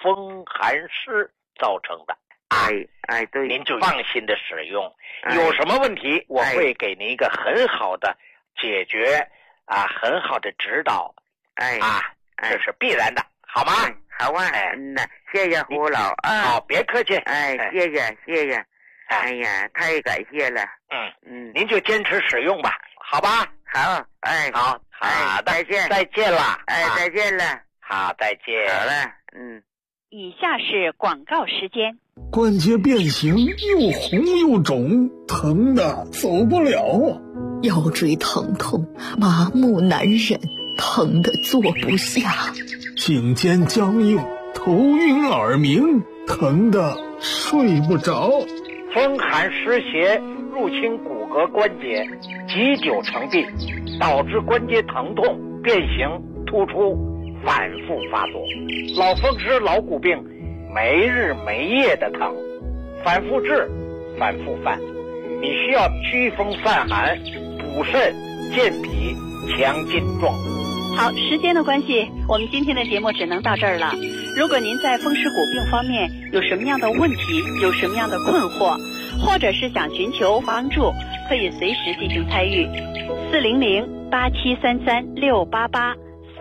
风寒湿造成的。 对， 您就放心的使用。有什么问题，我会给您一个很好的解决很好的指导。这是必然的，好吗？ 好啊，谢谢胡老啊。 好，别客气。 谢谢。哎呀，太感谢了。 您就坚持使用吧，好吧？ 好， 好的， 再见了。 再见了。 好，再见。 好了， 以下是广告时间。 关节变形，又红又肿，疼的走不了啊！ 腰椎疼痛，麻木难忍，疼得坐不下。 颈肩僵硬，头晕耳鸣，疼得睡不着。 风寒湿邪入侵骨骼关节，积久成病，导致关节疼痛、变形、突出，反复发作。老风湿、老骨病，没日没夜的疼，反复治，反复犯。你需要祛风散寒、补肾、健脾、强筋壮骨。 好，时间的关系，我们今天的节目只能到这儿了。如果您在风湿骨病方面有什么样的问题，有什么样的困惑，或者是想寻求帮助，可以随时进行参与。400-8733-688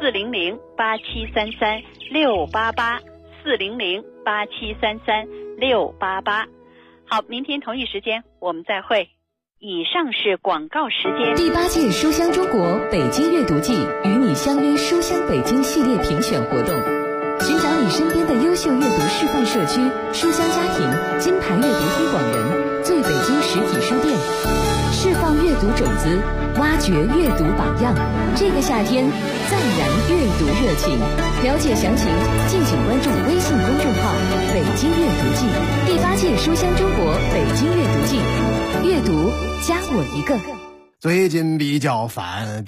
400-8733-688 400-8733-688。好，明天同一时间我们再会。以上是广告时间。 第8届书香中国北京阅读季与你相约书香北京系列评选活动，寻找你身边的优秀阅读示范社区、书香家庭、金牌阅读推广人、最北京实体书店，释放阅读种子，挖掘阅读榜样。这个夏天再燃阅读热情。了解详情，敬请关注微信公众号“北京阅读季”。第8届书香中国北京阅读季，阅读加我一个。 最近比较烦，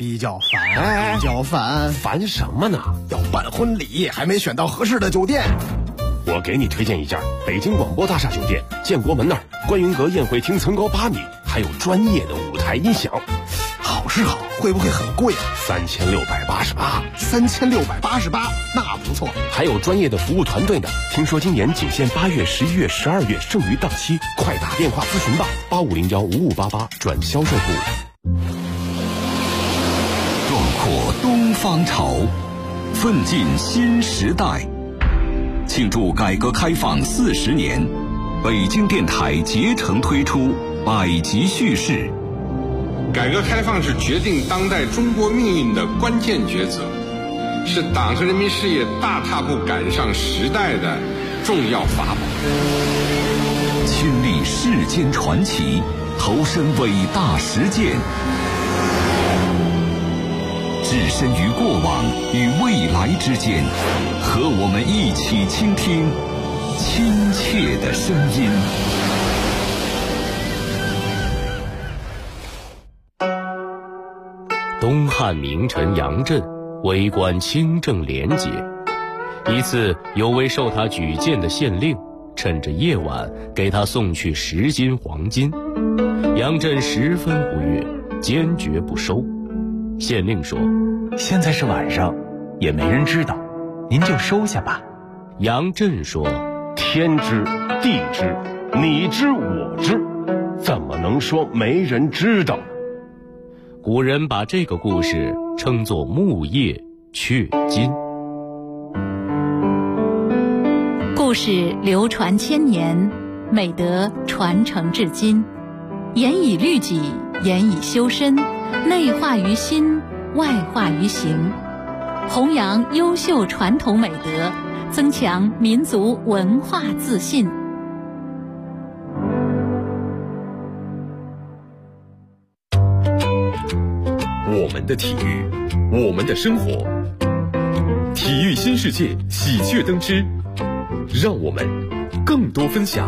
烦什么呢？ 要办婚礼，还没选到合适的酒店。 我给你推荐一家北京广播大厦酒店，建国门那儿，观云阁宴会厅层高8米，还有专业的舞台音响。 好是好，会不会很贵啊 ？3688。 3688，那不错。 还有专业的服务团队呢。听说今年仅限8月、11月、12月，剩余档期，快打电话咨询吧，85015588转销售部。 壮阔东方潮，奋进新时代。庆祝改革开放40年，北京电台竭诚推出百集叙事。 改革开放是决定当代中国命运的关键抉择，是党和人民事业大踏步赶上时代的重要法宝。 亲历世间传奇，投身伟大实践，置身于过往与未来之间，和我们一起倾听亲切的声音。 东汉名臣杨震为官清正廉洁，一次有位受他举荐的县令趁着夜晚给他送去10斤黄金，杨震十分不悦，坚决不收。县令说： 现在是晚上，也没人知道，您就收下吧。 杨震说： 天知地知，你知我知，怎么能说没人知道呢？ 古人把这个故事称作木叶雀金。 故事流传千年，美德传承至今，严以律己，严以修身，内化于心，外化于行，弘扬优秀传统美德，增强民族文化自信。 我们的体育，我们的生活，体育新世界喜鹊登枝，让我们更多分享。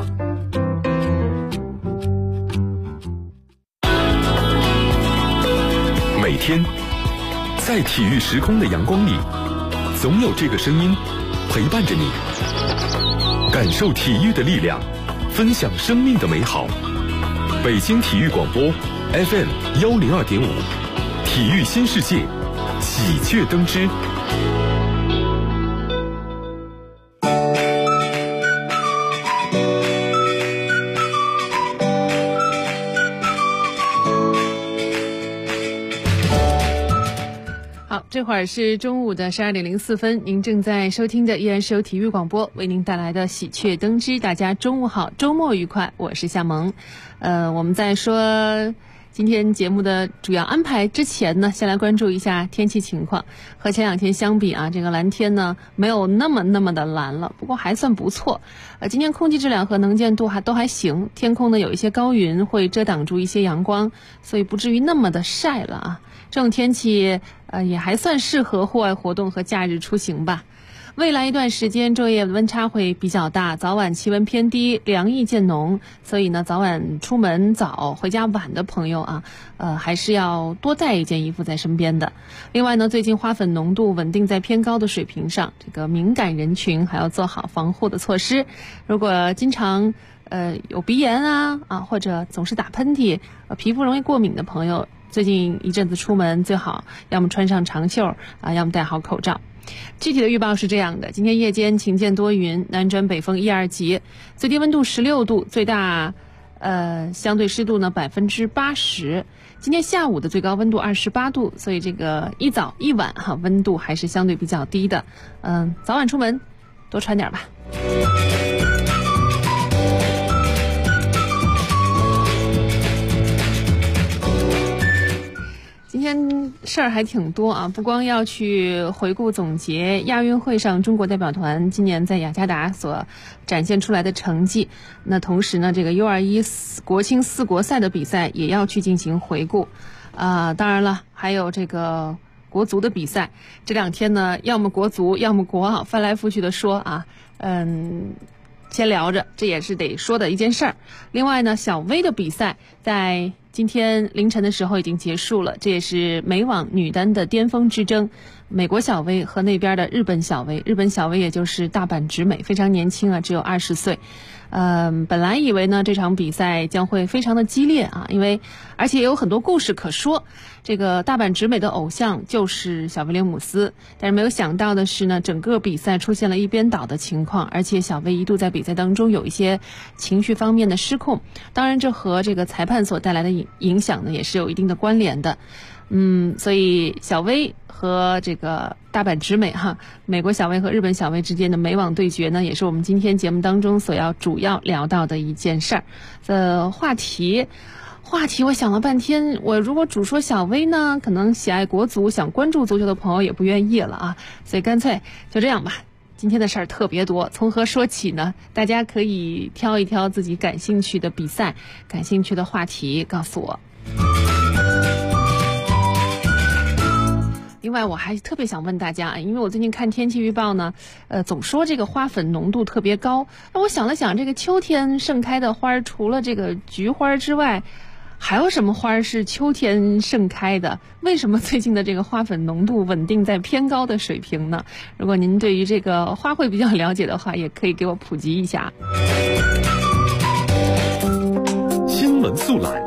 每天在体育时空的阳光里，总有这个声音陪伴着你，感受体育的力量，分享生命的美好。北京体育广播 FM102.5，体育新世界，喜鹊登枝。 这会儿是中午的12点04分，您正在收听的依然是由体育广播为您带来的喜鹊登枝。大家中午好，周末愉快，我是夏萌。我们在说今天节目的主要安排之前呢，先来关注一下天气情况。和前两天相比啊，这个蓝天呢没有那么的蓝了，不过还算不错。今天空气质量和能见度都还行，天空呢有一些高云会遮挡住一些阳光，所以不至于那么的晒了啊。这种天气也还算适合户外活动和假日出行吧。未来一段时间昼夜温差会比较大，早晚气温偏低，凉意渐浓，所以呢早晚出门早回家晚的朋友啊，还是要多带一件衣服在身边的。另外呢，最近花粉浓度稳定在偏高的水平上，这个敏感人群还要做好防护的措施。如果经常有鼻炎啊或者总是打喷嚏，皮肤容易过敏的朋友，最近一阵子出门最好要么穿上长袖要么戴好口罩。具体的预报是这样的：今天夜间晴间多云，南转北风1、2级，最低温度16度，最大相对湿度呢80%。今天下午的最高温度28度，所以这个一早一晚温度还是相对比较低的。早晚出门多穿点吧。今天事儿还挺多啊，不光要去回顾总结亚运会上中国代表团今年在雅加达所展现出来的成绩，那同时呢，这个 U21 国青4国赛的比赛也要去进行回顾当然了，还有这个国足的比赛，这两天呢，要么国足，要么国翻来覆去的说啊，先聊着，这也是得说的一件事儿。另外呢，小威的比赛在今天凌晨的时候已经结束了，这也是美网女单的巅峰之争，美国小威和那边的日本小威。日本小威也就是大阪直美，非常年轻啊，只有20岁。本来以为呢这场比赛将会非常的激烈啊，而且也有很多故事可说。这个大阪直美的偶像就是小威廉姆斯，但是没有想到的是呢，整个比赛出现了一边倒的情况，而且小威一度在比赛当中有一些情绪方面的失控。当然这和这个裁判所带来的影响呢也是有一定的关联的。所以小威和这个大阪直美美国小威和日本小威之间的美网对决呢，也是我们今天节目当中所要主要聊到的一件事儿。话题我想了半天，我如果主说小威呢，可能喜爱国足想关注足球的朋友也不愿意了啊，所以干脆就这样吧。今天的事儿特别多，从何说起呢？大家可以挑一挑自己感兴趣的比赛、感兴趣的话题告诉我。另外我还特别想问大家，因为我最近看天气预报呢，总说这个花粉浓度特别高。那我想了想，这个秋天盛开的花除了这个菊花之外，还有什么花是秋天盛开的？为什么最近的这个花粉浓度稳定在偏高的水平呢？如果您对于这个花卉比较了解的话，也可以给我普及一下。 新闻速览。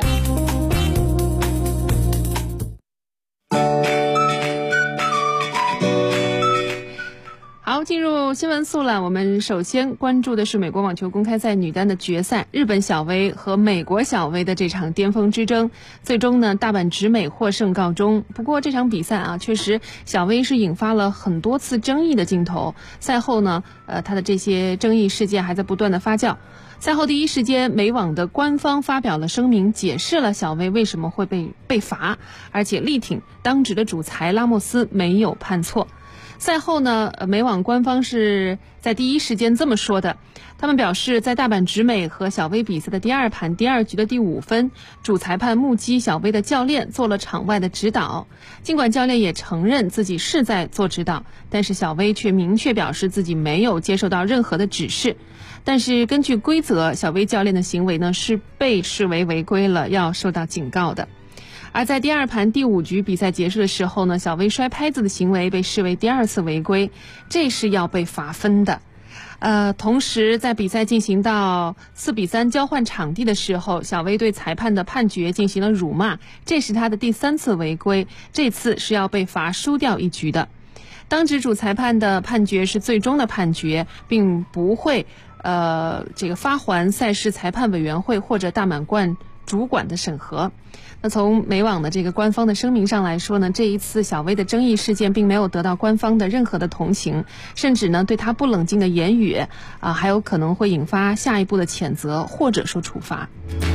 好，进入新闻速览，我们首先关注的是美国网球公开赛女单的决赛，日本小威和美国小威的这场巅峰之争，最终呢，大阪直美获胜告终。不过这场比赛啊，确实小威是引发了很多次争议的镜头。赛后呢，他的这些争议事件还在不断的发酵。赛后第一时间，美网的官方发表了声明，解释了小威为什么会被罚，而且力挺当值的主裁拉莫斯没有判错。赛后呢，美网官方是在第一时间这么说的，他们表示，在大阪直美和小威比赛的第二盘第二局的第5分，主裁判目击小威的教练做了场外的指导，尽管教练也承认自己是在做指导，但是小威却明确表示自己没有接受到任何的指示。但是根据规则，小威教练的行为呢是被视为违规了，要受到警告的。而在第二盘第5局比赛结束的时候呢，小威摔拍子的行为被视为第2次违规，这是要被罚分的。同时在比赛进行到4比3交换场地的时候，小威对裁判的判决进行了辱骂，这是他的第3次违规，这次是要被罚输掉1局的。当值主裁判的判决是最终的判决，并不会这个发还赛事裁判委员会或者大满贯主管的审核。那从美网的这个官方的声明上来说呢，这一次小薇的争议事件并没有得到官方的任何的同情，甚至呢对她不冷静的言语还有可能会引发下一步的谴责或者说处罚。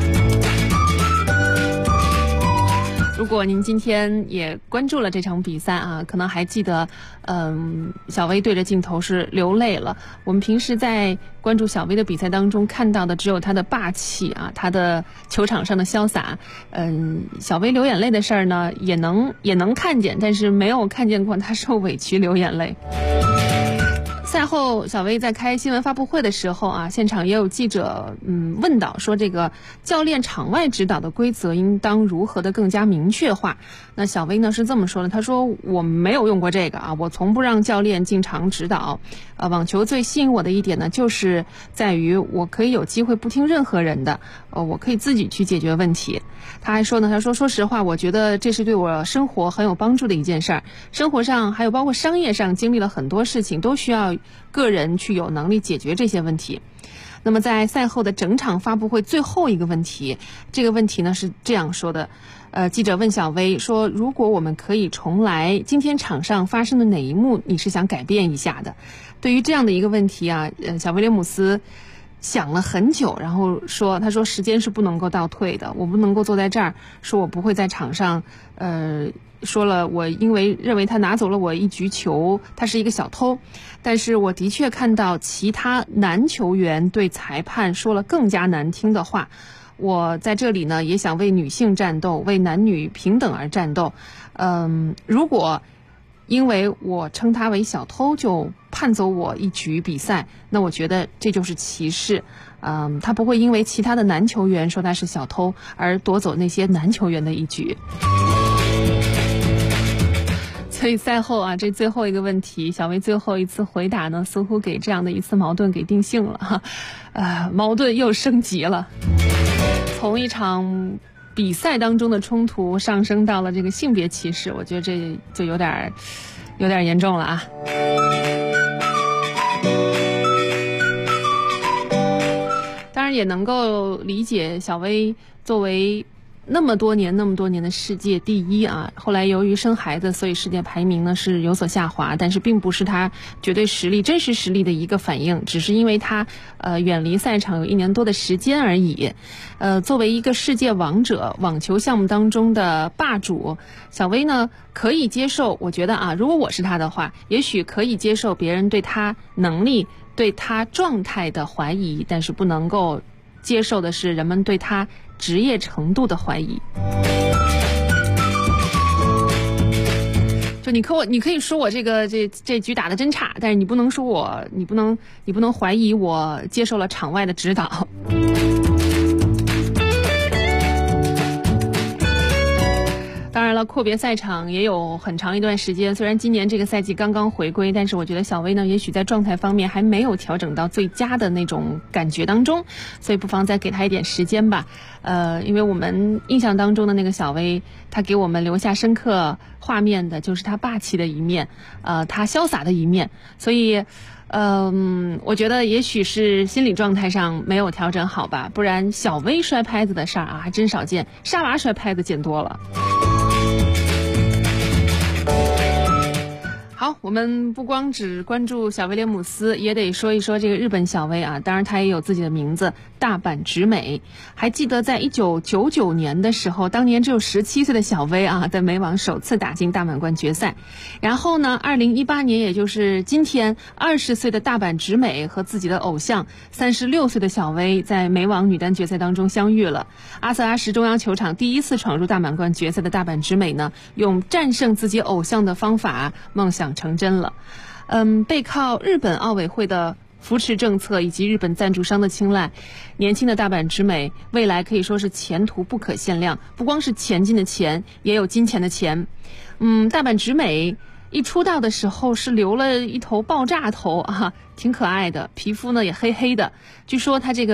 如果您今天也关注了这场比赛可能还记得小薇对着镜头是流泪了。我们平时在关注小薇的比赛当中看到的只有她的霸气她的球场上的潇洒。小薇流眼泪的事儿呢也能看见，但是没有看见过她受委屈流眼泪。赛后小薇在开新闻发布会的时候现场也有记者问到说，这个教练场外指导的规则应当如何的更加明确化。那小薇呢是这么说的，她说我没有用过这个我从不让教练进场指导。网球最吸引我的一点呢就是在于我可以有机会不听任何人的，我可以自己去解决问题。他还说呢，他说说实话，我觉得这是对我生活很有帮助的一件事儿。生活上还有包括商业上经历了很多事情，都需要个人去有能力解决这些问题。那么在赛后的整场发布会最后一个问题，这个问题呢是这样说的，记者问小薇说，如果我们可以重来，今天场上发生的哪一幕你是想改变一下的？对于这样的一个问题小威廉姆斯想了很久，然后说，他说时间是不能够倒退的，我不能够坐在这儿说我不会在场上说了我因为认为他拿走了我一局球，他是一个小偷。但是我的确看到其他男球员对裁判说了更加难听的话。我在这里呢也想为女性战斗，为男女平等而战斗。如果因为我称他为小偷就判走我一局比赛，那我觉得这就是歧视。他不会因为其他的男球员说他是小偷而夺走那些男球员的一局。所以赛后这最后一个问题，小薇最后一次回答呢，似乎给这样的一次矛盾给定性了矛盾又升级了，从一场比赛当中的冲突上升到了这个性别歧视，我觉得这就有点严重了当然也能够理解小薇作为那么多年的世界第一后来由于生孩子，所以世界排名呢是有所下滑，但是并不是他绝对实力真实实力的一个反应，只是因为他远离赛场有1年多的时间而已。作为一个世界王者，网球项目当中的霸主，小薇呢可以接受，我觉得如果我是他的话，也许可以接受别人对他能力对他状态的怀疑，但是不能够接受的是人们对他职业程度的怀疑。就你可以说我这局打得真差，但是你不能说你不能怀疑我接受了场外的指导。当然了，阔别赛场也有很长一段时间，虽然今年这个赛季刚刚回归，但是我觉得小薇呢也许在状态方面还没有调整到最佳的那种感觉当中，所以不妨再给她一点时间吧。因为我们印象当中的那个小薇，她给我们留下深刻画面的就是她霸气的一面，她潇洒的一面，所以我觉得也许是心理状态上没有调整好吧，不然小薇摔拍子的事儿还真少见，沙娃摔拍子见多了。好，我们不光只关注小威廉姆斯，也得说一说这个日本小薇当然她也有自己的名字，大阪直美。还记得在1999年的时候，当年只有17岁的小薇在美网首次打进大满贯决赛。然后呢2018年，也就是今天，20岁的大阪直美和自己的偶像36岁的小薇在美网女单决赛当中相遇了。阿瑟拉什中央球场第一次闯入大满贯决赛的大阪直美呢，用战胜自己偶像的方法，梦想成真了。背靠日本奥委会的扶持政策以及日本赞助商的青睐，年轻的大阪直美未来可以说是前途不可限量，不光是前进的前，也有金钱的钱。大阪直美一出道的时候是留了一头爆炸头挺可爱的，皮肤呢也黑黑的。据说她这个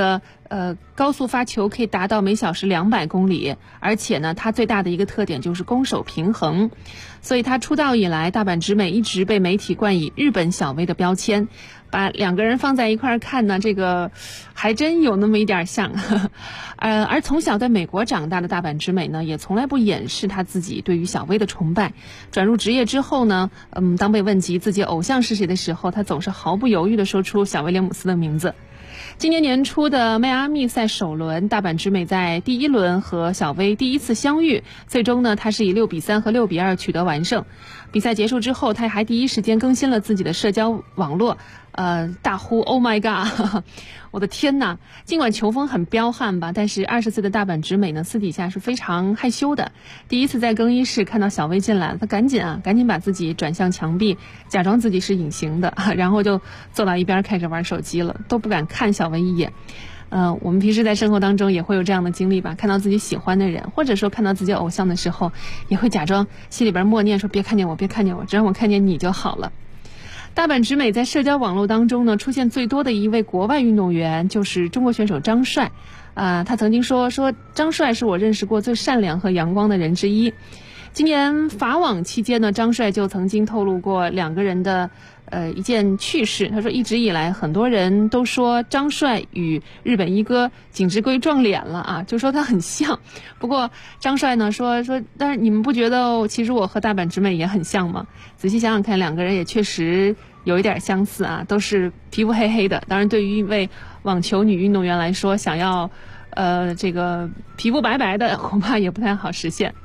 高速发球可以达到每小时200公里，而且呢，他最大的一个特点就是攻守平衡。所以他出道以来，大阪直美一直被媒体冠以日本小威的标签。把两个人放在一块儿看呢，这个还真有那么一点像。而从小在美国长大的大阪直美呢，也从来不掩饰他自己对于小威的崇拜。转入职业之后呢，当被问及自己偶像是谁的时候，他总是毫不犹豫地说出小威廉姆斯的名字。今年年初的迈阿密赛首轮，大阪直美在第1轮和小威第一次相遇，最终呢，他是以6-3和6-2取得完胜。比赛结束之后，他还第一时间更新了自己的社交网络，大呼 "Oh my god"， 我的天哪！尽管球风很彪悍吧，但是20岁的大阪直美呢，私底下是非常害羞的。第一次在更衣室看到小威进来，他赶紧把自己转向墙壁，假装自己是隐形的，然后就坐到一边开始玩手机了，都不敢看小威一眼。我们平时在生活当中也会有这样的经历吧，看到自己喜欢的人，或者说看到自己偶像的时候，也会假装心里边默念说别看见我，别看见我，只让我看见你就好了。大阪直美在社交网络当中呢，出现最多的一位国外运动员就是中国选手张帅。他曾经说张帅是我认识过最善良和阳光的人之一。今年法网期间呢，张帅就曾经透露过两个人的一件趣事。他说一直以来很多人都说张帅与日本一哥井之圭撞脸了啊，就说他很像。不过张帅呢说但是你们不觉得其实我和大阪直美也很像吗？仔细想想看，两个人也确实有一点相似啊，都是皮肤黑黑的。当然对于一位网球女运动员来说，想要这个皮肤白白的恐怕也不太好实现。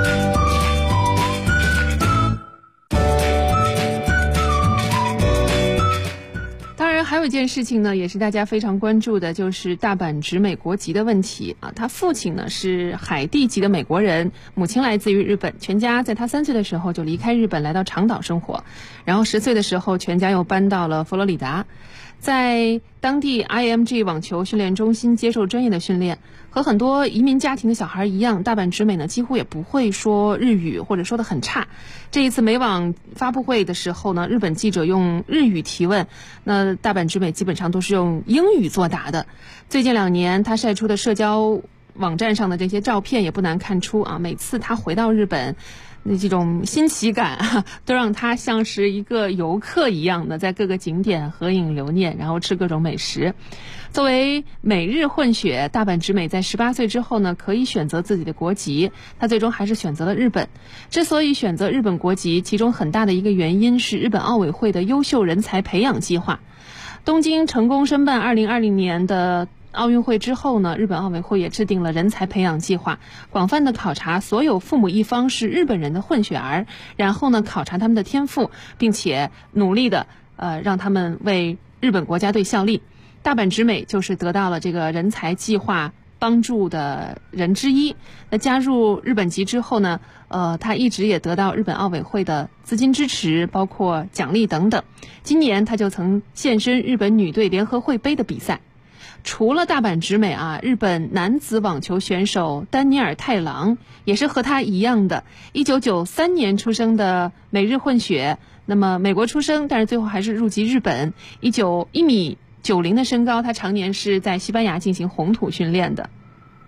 还有一件事情呢，也是大家非常关注的，就是大阪直美国籍的问题啊。他父亲呢是海地籍的美国人，母亲来自于日本，全家在他3岁的时候就离开日本来到长岛生活，然后10岁的时候全家又搬到了佛罗里达，在当地 IMG 网球训练中心接受专业的训练。和很多移民家庭的小孩一样，大阪直美呢几乎也不会说日语，或者说得很差。这一次美网发布会的时候呢，日本记者用日语提问，那大阪直美基本上都是用英语作答的。最近2年他晒出的社交网站上的这些照片也不难看出啊，每次他回到日本，那这种新奇感都让他像是一个游客一样的在各个景点合影留念，然后吃各种美食。作为美日混血，大阪直美在18岁之后呢，可以选择自己的国籍，他最终还是选择了日本。之所以选择日本国籍，其中很大的一个原因是日本奥委会的优秀人才培养计划。东京成功申办2020年的奥运会之后呢，日本奥委会也制定了人才培养计划，广泛的考察所有父母一方是日本人的混血儿，然后呢考察他们的天赋，并且努力的让他们为日本国家队效力。大阪直美就是得到了这个人才计划帮助的人之一。那加入日本籍之后呢，他一直也得到日本奥委会的资金支持，包括奖励等等。今年他就曾现身日本女队联合会杯的比赛。除了大阪直美啊，日本男子网球选手丹尼尔太郎也是和他一样的1993年出生的美日混血，那么美国出生，但是最后还是入籍日本。1米90的身高，他常年是在西班牙进行红土训练的。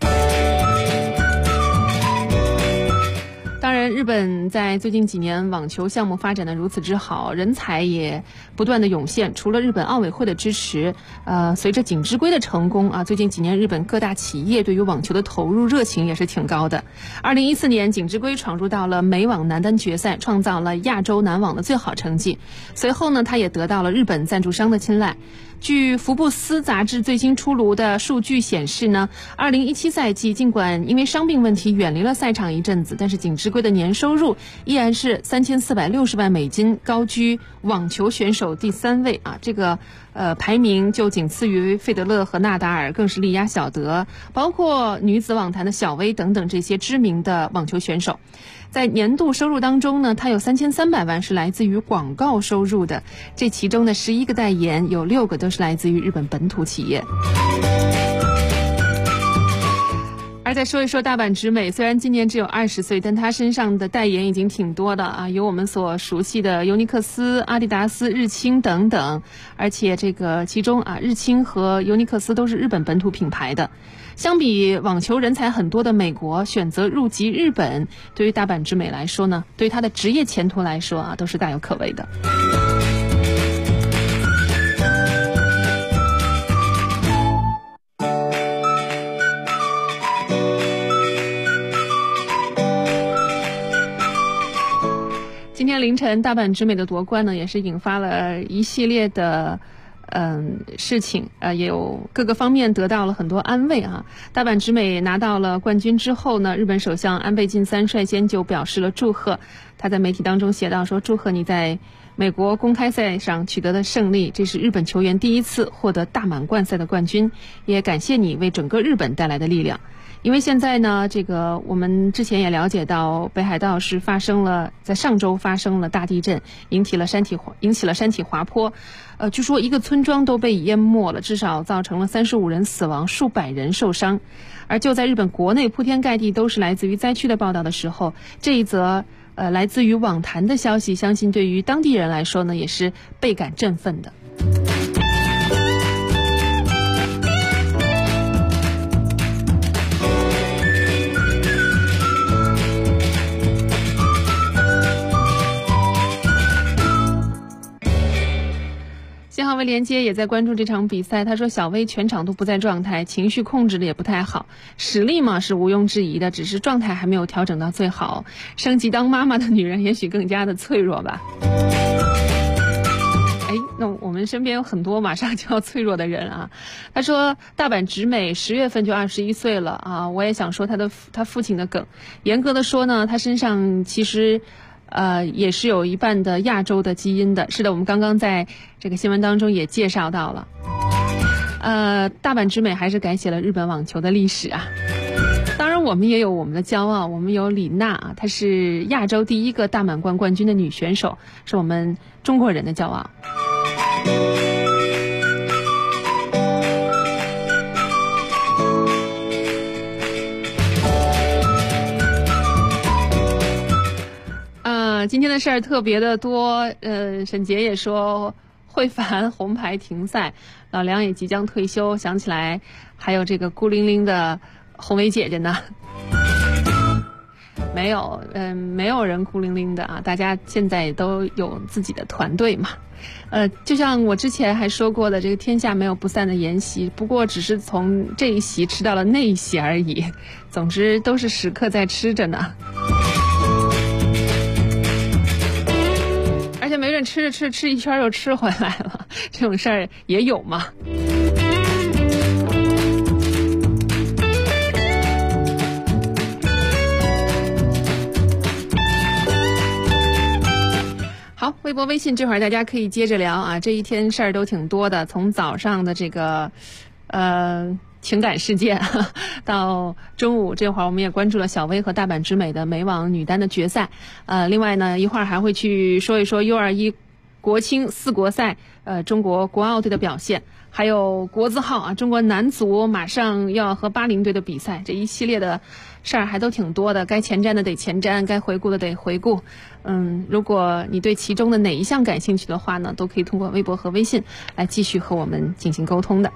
当然，日本在最近几年网球项目发展的如此之好，人才也不断的涌现。除了日本奥委会的支持，随着井之圭的成功啊，最近几年日本各大企业对于网球的投入热情也是挺高的。2014年，井之圭闯入到了美网男单决赛，创造了亚洲男网的最好成绩。随后呢，他也得到了日本赞助商的青睐。据福布斯杂志最新出炉的数据显示呢，2017赛季尽管因为伤病问题远离了赛场一阵子，但是井之圭的年收入依然是$3460万，高居网球选手第3位啊。这个排名就仅次于费德勒和纳达尔，更是力压小德，包括女子网坛的小威等等这些知名的网球选手。在年度收入当中呢，他有3300万是来自于广告收入的，这其中的11个代言有6个都是来自于日本本土企业。 而再说一说大阪直美，虽然今年只有20岁，但她身上的代言已经挺多的啊，有我们所熟悉的尤尼克斯、阿迪达斯、日清等等，而且这个其中啊，日清和尤尼克斯都是日本本土品牌的。相比网球人才很多的美国，选择入籍日本，对于大阪直美来说呢，对于她的职业前途来说啊，都是大有可为的。今天凌晨，大阪直美的夺冠呢，也是引发了一系列的事情，也有各个方面得到了很多安慰啊。大阪直美拿到了冠军之后呢，日本首相安倍晋三率先就表示了祝贺。他在媒体当中写道说：“祝贺你在美国公开赛上取得的胜利，这是日本球员第一次获得大满贯赛的冠军，也感谢你为整个日本带来的力量。”因为现在呢，这个我们之前也了解到，北海道是在上周发生了大地震，引起了山体滑坡，据说一个村庄都被淹没了，至少造成了35人死亡，数百人受伤。而就在日本国内铺天盖地都是来自于灾区的报道的时候，这一则来自于网坛的消息，相信对于当地人来说呢，也是倍感振奋的。新浩威连接也在关注这场比赛，他说小威全场都不在状态，情绪控制的也不太好，实力嘛是毋庸置疑的，只是状态还没有调整到最好。升级当妈妈的女人也许更加的脆弱吧。那我们身边有很多马上就要脆弱的人啊。他说大阪直美10月份就21岁了啊，我也想说他父亲的梗。严格的说呢，他身上其实也是有一半的亚洲的基因的。是的，我们刚刚在这个新闻当中也介绍到了。大阪直美还是改写了日本网球的历史啊。当然我们也有我们的骄傲，我们有李娜啊，她是亚洲第一个大满贯冠军的女选手，是我们中国人的骄傲。今天的事儿特别的多，沈杰也说会凡红牌停赛，老梁也即将退休，想起来还有这个孤零零的红梅姐姐呢。没有，没有人孤零零的啊，大家现在都有自己的团队嘛。就像我之前还说过的，这个天下没有不散的筵席，不过只是从这一席吃到了那一席而已。总之都是时刻在吃着呢。而且没准吃一圈又吃回来了，这种事儿也有嘛。好，微博微信这会儿大家可以接着聊啊，这一天事儿都挺多的，从早上的这个情感事件到中午这会儿我们也关注了小威和大阪直美的美网女单的决赛。另外呢，一会儿还会去说一说 U21 国青4国赛中国国奥队的表现，还有国字号啊，中国男足马上要和80队的比赛，这一系列的事儿还都挺多的，该前瞻的得前瞻，该回顾的得回顾。如果你对其中的哪一项感兴趣的话呢，都可以通过微博和微信来继续和我们进行沟通的。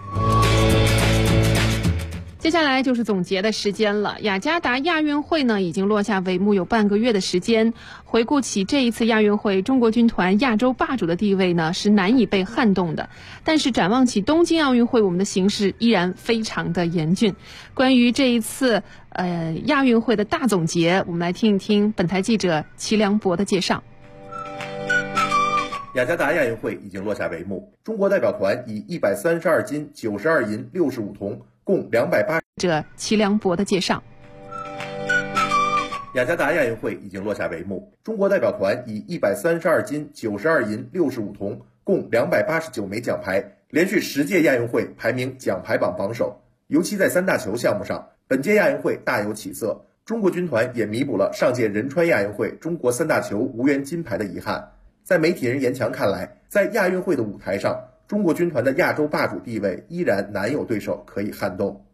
接下来就是总结的时间了。雅加达亚运会呢已经落下帷幕有半个月的时间，回顾起这一次亚运会，中国军团亚洲霸主的地位呢是难以被撼动的。但是展望起东京奥运会，我们的形势依然非常的严峻。关于这一次亚运会的大总结，我们来听一听本台记者齐良博的介绍。 雅加达亚运会已经落下帷幕，中国代表团以132金、92银、65铜共280。 齐良博的介绍。 雅加达亚运会已经落下帷幕，中国代表团以132金、92银、65铜共289枚奖牌，连续10届亚运会排名奖牌榜榜首。尤其在3大球项目上，本届亚运会大有起色，中国军团也弥补了上届仁川亚运会中国3大球无缘金牌的遗憾。在媒体人严强看来，在亚运会的舞台上，中国军团的亚洲霸主地位依然难有对手可以撼动。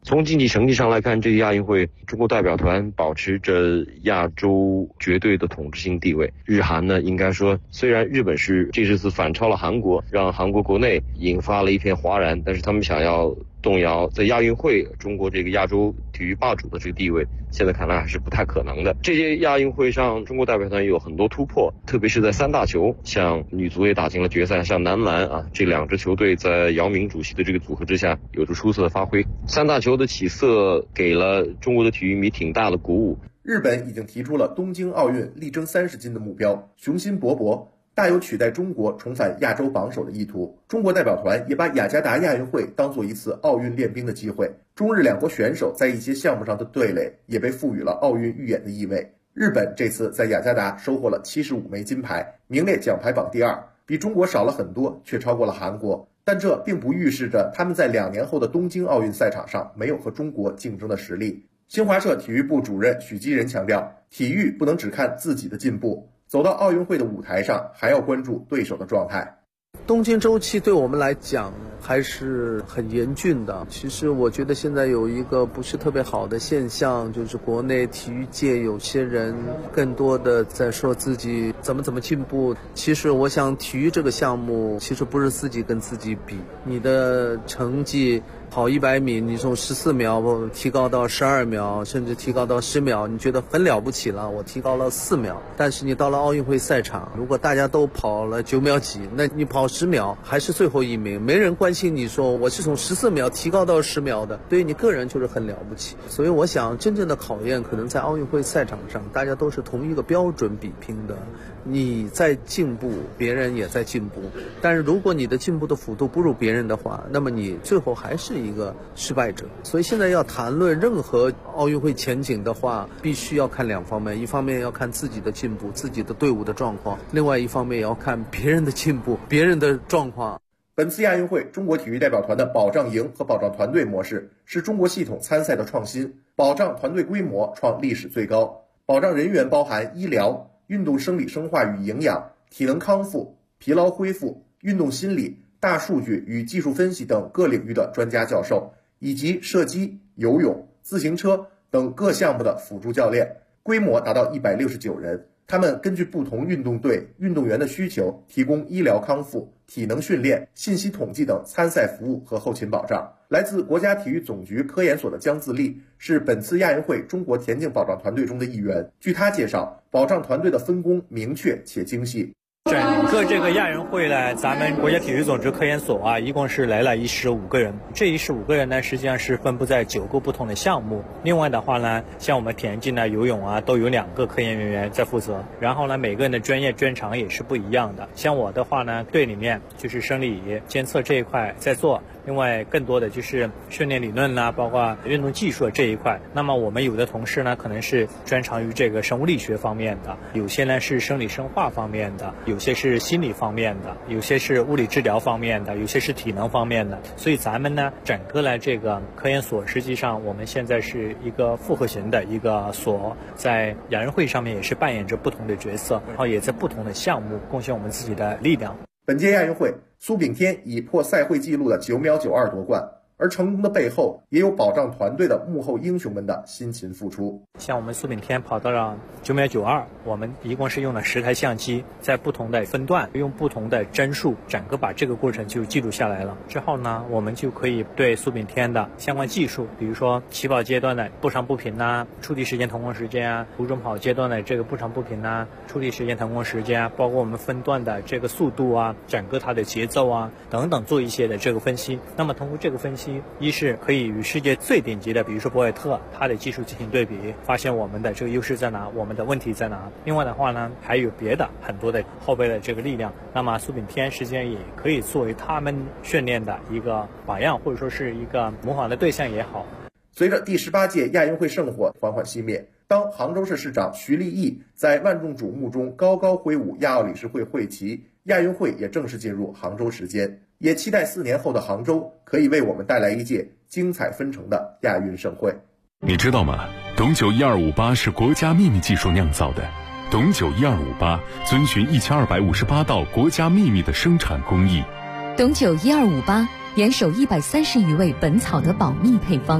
从竞技成绩上来看，这个亚运会中国代表团保持着亚洲绝对的统治性地位。日韩呢，应该说虽然日本是这次反超了韩国，让韩国国内引发了一片哗然，但是他们想要动摇在亚运会中国这个亚洲体育霸主的这个地位，现在看来还是不太可能的。这届亚运会上，中国代表团有很多突破，特别是在三大球，像女足也打进了决赛，像男篮这两支球队在姚明主席的这个组合之下有着出色的发挥。三大球的起色给了中国的体育迷挺大的鼓舞。 日本已经提出了东京奥运力争30金的目标，雄心勃勃，大有取代中国重返亚洲榜首的意图。中国代表团也把雅加达亚运会当作一次奥运练兵的机会，中日两国选手在一些项目上的对垒也被赋予了奥运预演的意味。日本这次在雅加达收获了75枚金牌，名列奖牌榜第2，比中国少了很多，却超过了韩国。但这并不预示着他们在2年后的东京奥运赛场上没有和中国竞争的实力。新华社体育部主任许基仁强调，体育不能只看自己的进步，走到奥运会的舞台上，还要关注对手的状态。 东京周期对我们来讲还是很严峻的。其实我觉得现在有一个不是特别好的现象，就是国内体育界有些人更多的在说自己怎么进步。其实我想体育这个项目其实不是自己跟自己比，你的成绩跑100米，你从14秒提高到12秒，甚至提高到10秒，你觉得很了不起了，我提高了4秒。但是你到了奥运会赛场，如果大家都跑了9秒几，那你跑10秒还是最后一名，没人关心你说我是从14秒提高到10秒的，对于你个人就是很了不起。所以我想真正的考验可能在奥运会赛场上，大家都是同一个标准比拼的，你在进步，别人也在进步，但是如果你的进步的幅度不如别人的话，那么你最后还是一个失败者。所以现在要谈论任何奥运会前景的话，必须要看2方面，一方面要看自己的进步，自己的队伍的状况，另外一方面也要看别人的进步，别人的状况。 本次亚运会，中国体育代表团的保障营和保障团队模式是中国系统参赛的创新，保障团队规模创历史最高，保障人员包含医疗、运动生理生化与营养、体能康复、疲劳恢复、运动心理、大数据与技术分析等各领域的专家教授，以及射击、游泳、自行车等各项目的辅助教练，规模达到169人。他们根据不同运动队、运动员的需求，提供医疗康复、体能训练、信息统计等参赛服务和后勤保障。来自国家体育总局科研所的姜自立是本次亚运会中国田径保障团队中的一员。据他介绍，保障团队的分工明确且精细。 整个这个亚运会呢，咱们国家体育总局科研所一共是来了15个人。这15个人呢，实际上是分布在9个不同的项目。另外的话呢，像我们田径游泳都有2个科研人员在负责。然后呢，每个人的专业专长也是不一样的。像我的话呢，队里面就是生理监测这一块在做。另外更多的就是训练理论包括运动技术这一块。那么我们有的同事呢，可能是专长于这个生物力学方面的，有些呢是生理生化方面的，有些是心理方面的，有些是物理治疗方面的，有些是体能方面的。所以咱们呢，整个来这个科研所，实际上我们现在是一个复合型的一个所，在亚运会上面也是扮演着不同的角色，然后也在不同的项目贡献我们自己的力量。 本届亚运会，苏炳添以破赛会纪录的9秒92夺冠，而成功的背后也有保障团队的幕后英雄们的辛勤付出。 像我们苏炳添跑到了9秒92，我们一共是用了10台相机，在不同的分段用不同的帧数，整个把这个过程就记录下来了。之后呢，我们就可以对苏炳添的相关技术，比如说起跑阶段的不长不平触地时间腾空时间途中跑阶段的这个不长不平触地时间腾空时间包括我们分段的这个速度整个它的节奏等等做一些的这个分析。那么通过这个分析，一是可以与世界最顶级的，比如说博尔特，他的技术进行对比，发现我们的这个优势在哪，我们的问题在哪。另外的话呢，还有别的很多的后备的这个力量。那么苏炳添实际上也可以作为他们训练的一个榜样，或者说是一个模仿的对象也好。 随着第18届亚运会圣火缓缓熄灭，当杭州市市长徐立毅在万众瞩目中高高挥舞亚奥理事会会旗，亚运会也正式进入杭州时间。也期待4年后的杭州可以为我们带来一届精彩纷呈的亚运盛会。 你知道吗？董酒1258是国家秘密技术酿造的。董酒1258遵循1258道国家秘密的生产工艺。 董酒1258严守130余味本草的保密配方，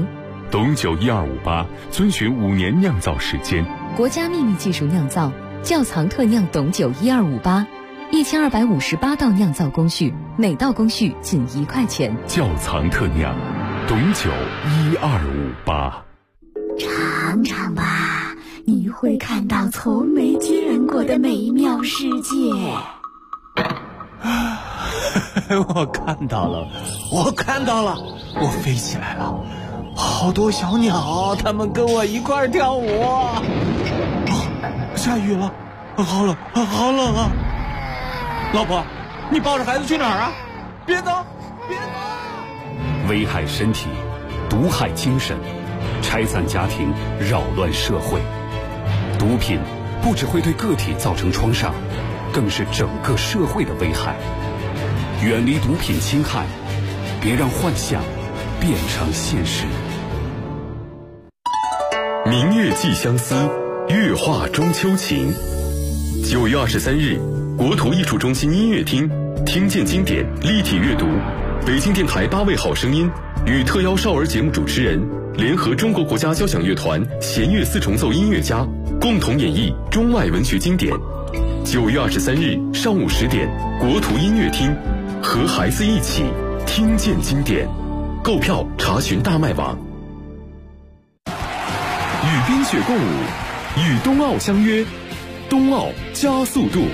董酒12588，遵循5年酿造时间， 国家秘密技术酿造，窖藏特酿董酒12588，1258道酿造工序，每道工序仅1块钱。 窖藏特酿董酒12588。 尝尝吧，你会看到从没见过的美妙世界。 我看到了，我飞起来了，好多小鸟，它们跟我一块跳舞。下雨了，好冷啊！老婆，你抱着孩子去哪儿啊？别走！ 危害身体，毒害精神，拆散家庭，扰乱社会。毒品不只会对个体造成创伤，更是整个社会的危害。远离毒品侵害，别让幻想变成现实。 明月寄相思，月画中秋情。9月23日，国图艺术中心音乐厅，听见经典立体阅读，北京电台8位好声音与特邀少儿节目主持人联合中国国家交响乐团弦乐4重奏音乐家，共同演绎中外文学经典。9月23日上午10点，国图音乐厅，和孩子一起听见经典。购票查询大麦网。与冰雪共舞，与冬奥相约，冬奥加速度。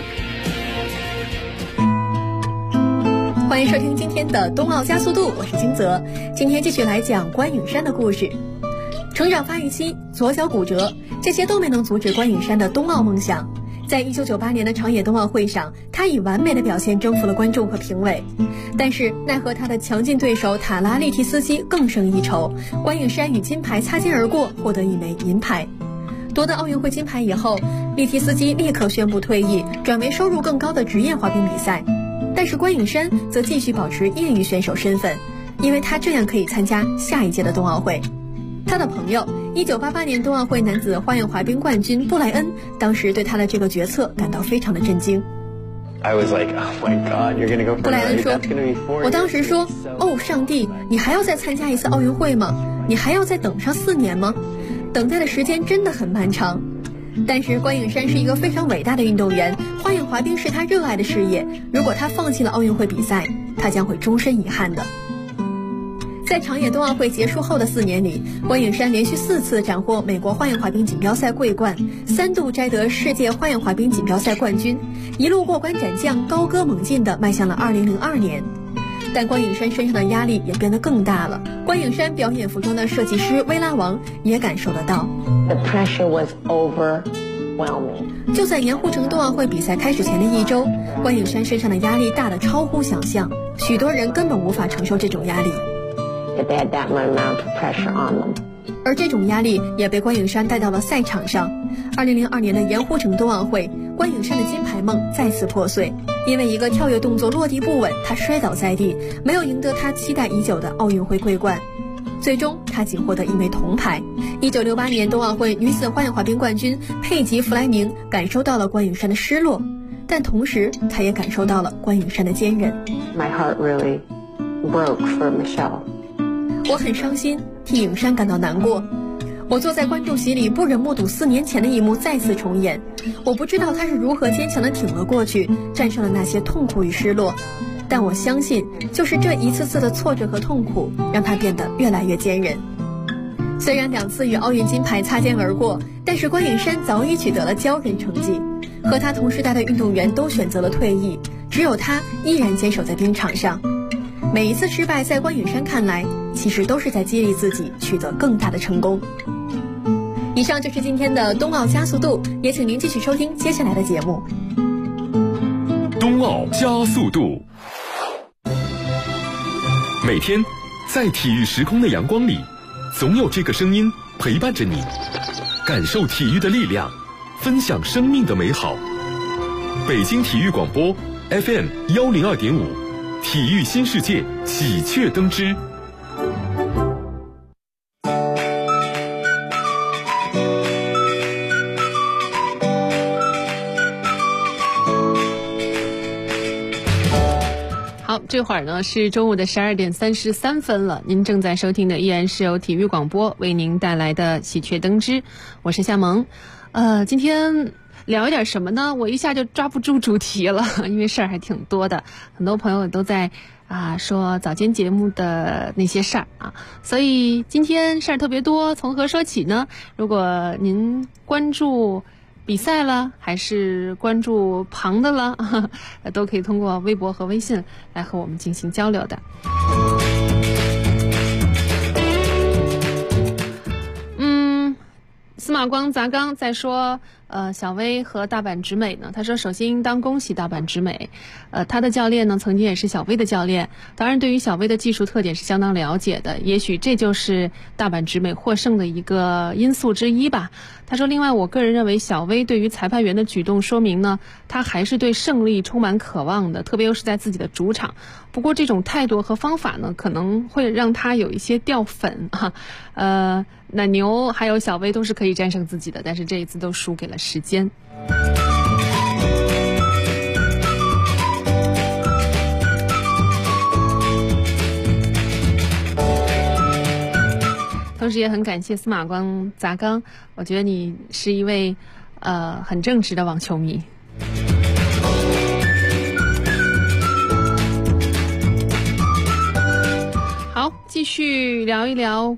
欢迎收听今天的冬奥加速度，我是金泽。今天继续来讲关颖珊的故事。成长发育期，左脚骨折，这些都没能阻止关颖珊的冬奥梦想。在1998年的长野冬奥会上，她以完美的表现征服了观众和评委，但是奈何她的强劲对手塔拉利提斯基更胜一筹，关颖珊与金牌擦肩而过，获得一枚银牌。夺得奥运会金牌以后，利提斯基立刻宣布退役，转为收入更高的职业滑冰比赛。但是关颖珊则继续保持业余选手身份，因为她这样可以参加下一届的冬奥会。他的朋友1988年冬奥会男子花样滑冰冠军布莱恩，当时对他的这个决策感到非常的震惊。布莱恩说，我当时说，哦，上帝，你还要再参加一次奥运会吗？你还要再等上4年吗？等待的时间真的很漫长。但是关颖珊是一个非常伟大的运动员，花样滑冰是她热爱的事业，如果她放弃了奥运会比赛，她将会终身遗憾的。在长野冬奥会结束后的4年里，关颖珊连续4次斩获美国花样滑冰锦标赛桂冠，3度摘得世界花样滑冰锦标赛冠军，一路过关斩将，高歌猛进地迈向了2002年。但关颖珊身上的压力也变得更大了。关颖珊表演服装的设计师薇拉王也感受得到。 The pressure was overwhelming. 就在盐湖城冬奥会比赛开始前的1周，关颖珊身上的压力大得超乎想象，许多人根本无法承受这种压力。 They had that amount of pressure on them. 而这种压力也被关颖珊带到了赛场上。2002年的盐湖城冬奥会，关颖珊的金牌梦再次破碎，因为一个跳跃动作落地不稳，她摔倒在地，没有赢得她期待已久的奥运会桂冠。最终，她仅获得1枚铜牌。1968年冬奥会女子花样滑冰冠军佩吉·弗莱明感受到了关颖珊的失落，但同时，她也感受到了关颖珊的坚韧。 My heart really broke for Michelle. 我很伤心，替颖珊感到难过。我坐在观众席里，不忍目睹4年前的一幕再次重演。我不知道她是如何坚强地挺了过去，战胜了那些痛苦与失落。但我相信，就是这一次次的挫折和痛苦，让她变得越来越坚韧。虽然2次与奥运金牌擦肩而过，但是关颖珊早已取得了骄人成绩。和她同时代的运动员都选择了退役，只有她依然坚守在冰场上。每一次失败，在关颖珊看来，其实都是在激励自己取得更大的成功。以上就是今天的冬奥加速度，也请您继续收听接下来的节目。 冬奥加速度，每天在体育时空的阳光里，总有这个声音陪伴着你，感受体育的力量，分享生命的美好。北京体育广播 FM 102.5，体育新世界喜鹊登枝。 这会儿呢是中午的12点33分了，您正在收听的依然是由体育广播为您带来的喜鹊登枝，我是夏萌。今天聊一点什么呢？我一下就抓不住主题了，因为事儿还挺多的，很多朋友都在说早间节目的那些事儿啊，所以今天事儿特别多。从何说起呢？如果您关注比赛了，还是关注旁的了，都可以通过微博和微信来和我们进行交流的。司马光砸缸在说小威和大阪直美呢，他说首先应当恭喜大阪直美，他的教练呢曾经也是小威的教练，当然对于小威的技术特点是相当了解的，也许这就是大阪直美获胜的一个因素之一吧。他说另外我个人认为小威对于裁判员的举动说明呢，他还是对胜利充满渴望的，特别又是在自己的主场，不过这种态度和方法呢可能会让他有一些掉粉奶牛还有小威都是可以战胜自己的，但是这一次都输给了时间。同时也很感谢司马光砸缸，我觉得你是一位很正直的网球迷。好，继续聊一聊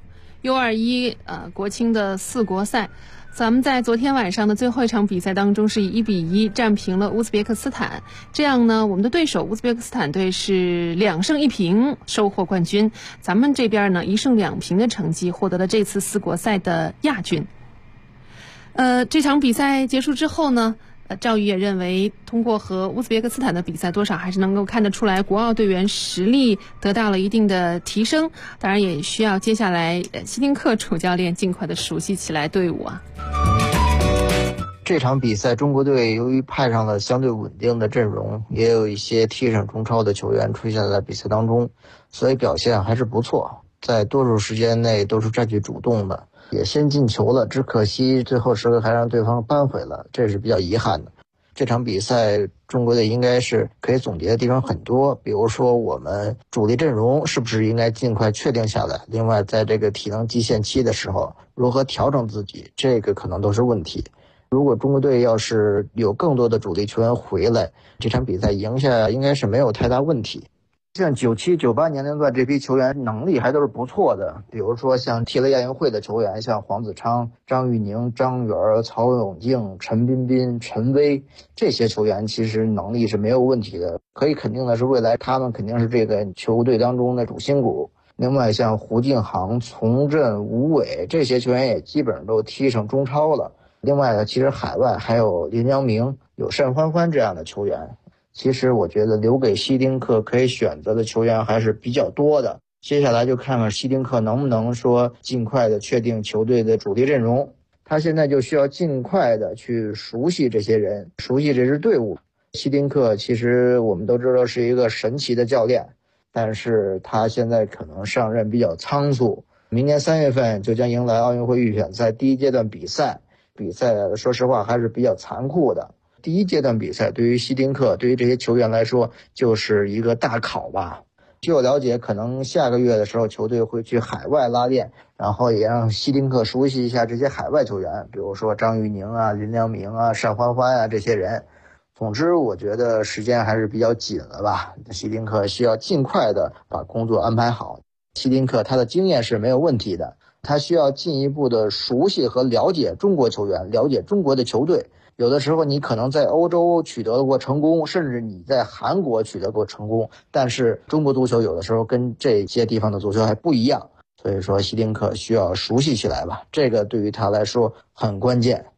U21国青的4国赛。咱们在昨天晚上的最后一场比赛当中是以1-1战平了乌兹别克斯坦，这样呢我们的对手乌兹别克斯坦队是2胜1平收获冠军，咱们这边呢1胜2平的成绩获得了这次4国赛的亚军。这场比赛结束之后呢，赵宇也认为通过和乌兹别克斯坦的比赛多少还是能够看得出来国奥队员实力得到了一定的提升，当然也需要接下来希丁克主教练尽快的熟悉起来队伍啊。 这场比赛中国队由于派上了相对稳定的阵容，也有一些踢上中超的球员出现在比赛当中，所以表现还是不错，在多数时间内都是占据主动的，也先进球了，只可惜最后时刻还让对方扳回了，这是比较遗憾的。这场比赛中国队应该是可以总结的地方很多，比如说我们主力阵容是不是应该尽快确定下来，另外在这个体能极限期的时候如何调整自己，这个可能都是问题。如果中国队要是有更多的主力球员回来，这场比赛赢下应该是没有太大问题。像97、98年龄段这批球员能力还都是不错的，比如说像踢了亚运会的球员，像黄子昌、张玉宁、张元、曹永静、陈彬彬、陈威，这些球员其实能力是没有问题的，可以肯定的是未来他们肯定是这个球队当中的主心骨。另外像胡敬航、丛振、吴伟这些球员也基本上都踢上中超了。另外其实海外还有林良铭、有单欢欢这样的球员，其实我觉得留给希丁克可以选择的球员还是比较多的。接下来就看看希丁克能不能说尽快的确定球队的主力阵容，他现在就需要尽快的去熟悉这些人，熟悉这支队伍。希丁克其实我们都知道是一个神奇的教练，但是他现在可能上任比较仓促，明年3月份就将迎来奥运会预选赛第一阶段比赛说实话还是比较残酷的。第一阶段比赛对于希丁克，对于这些球员来说就是一个大考吧。据我了解，可能下个月的时候球队会去海外拉练，然后也让希丁克熟悉一下这些海外球员，比如说张玉宁啊、林良铭啊、单欢欢啊这些人。总之我觉得时间还是比较紧了吧，希丁克需要尽快的把工作安排好。希丁克他的经验是没有问题的，他需要进一步的熟悉和了解中国球员，了解中国的球队。有的时候你可能在欧洲取得过成功，甚至你在韩国取得过成功，但是中国足球有的时候跟这些地方的足球还不一样，所以说希丁克需要熟悉起来吧，这个对于他来说很关键。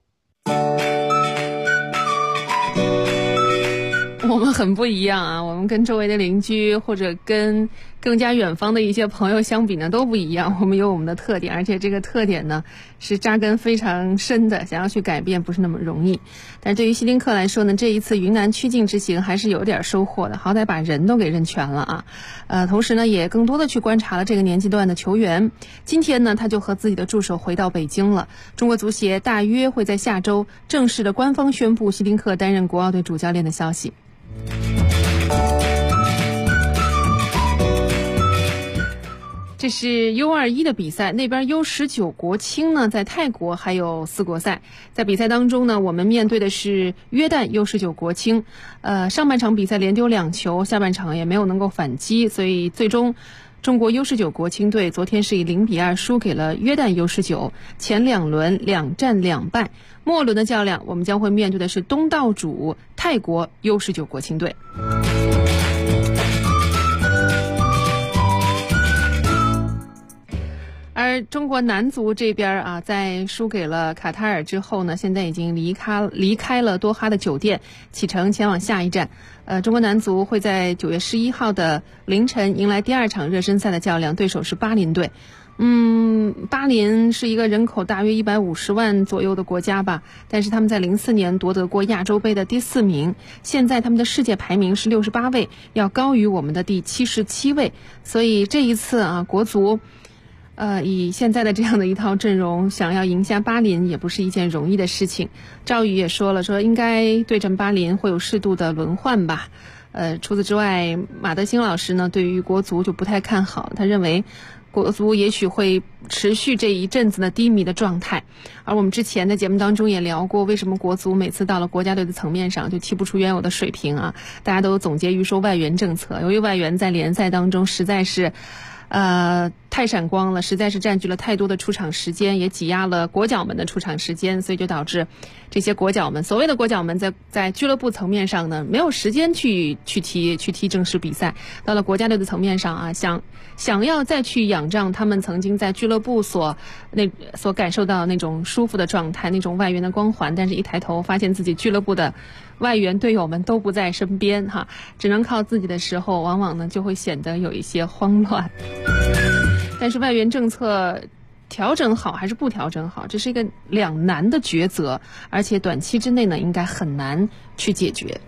我们很不一样啊，我们跟周围的邻居或者跟更加远方的一些朋友相比呢都不一样，我们有我们的特点，而且这个特点呢是扎根非常深的，想要去改变不是那么容易。但是对于希丁克来说呢，这一次云南曲靖之行还是有点收获的，好歹把人都给认全了啊。同时呢也更多的去观察了这个年纪段的球员。今天呢他就和自己的助手回到北京了。中国足协大约会在下周正式的官方宣布希丁克担任国奥队主教练的消息。 这是 U21 的比赛，那边 U19 国青呢在泰国还有4国赛。在比赛当中呢，我们面对的是约旦 U19 国青。上半场比赛连丢2球，下半场也没有能够反击，所以最终中国 U19 国青队昨天是以0-2输给了约旦 U19， 前2轮2战2败。末轮的较量，我们将会面对的是东道主泰国 U19 国青队。而中国男足这边啊，在输给了卡塔尔之后呢，现在已经离开了多哈的酒店，启程前往下一站。中国男足会在9月11号的凌晨迎来第2场热身赛的较量，对手是巴林队。巴林是一个人口大约150万左右的国家吧，但是他们在04年夺得过亚洲杯的第4名，现在他们的世界排名是68位，要高于我们的第77位。所以这一次啊，国足以现在的这样的一套阵容，想要赢下巴林也不是一件容易的事情。赵宇也说了，说应该对阵巴林会有适度的轮换吧。除此之外，马德兴老师呢对于国足就不太看好，他认为国足也许会持续这一阵子的低迷的状态。而我们之前的节目当中也聊过，为什么国足每次到了国家队的层面上就踢不出原有的水平啊？大家都总结于说外援政策，由于外援在联赛当中实在是太闪光了，实在是占据了太多的出场时间，也挤压了国脚们的出场时间，所以就导致这些国脚们，所谓的国脚们在俱乐部层面上呢，没有时间去踢正式比赛。到了国家队的层面上啊，想要再去仰仗他们曾经在俱乐部所感受到那种舒服的状态，那种外援的光环，但是一抬头发现自己俱乐部的外援队友们都不在身边哈，只能靠自己的时候，往往呢就会显得有一些慌乱。但是外援政策调整好还是不调整好，这是一个两难的抉择，而且短期之内呢应该很难去解决。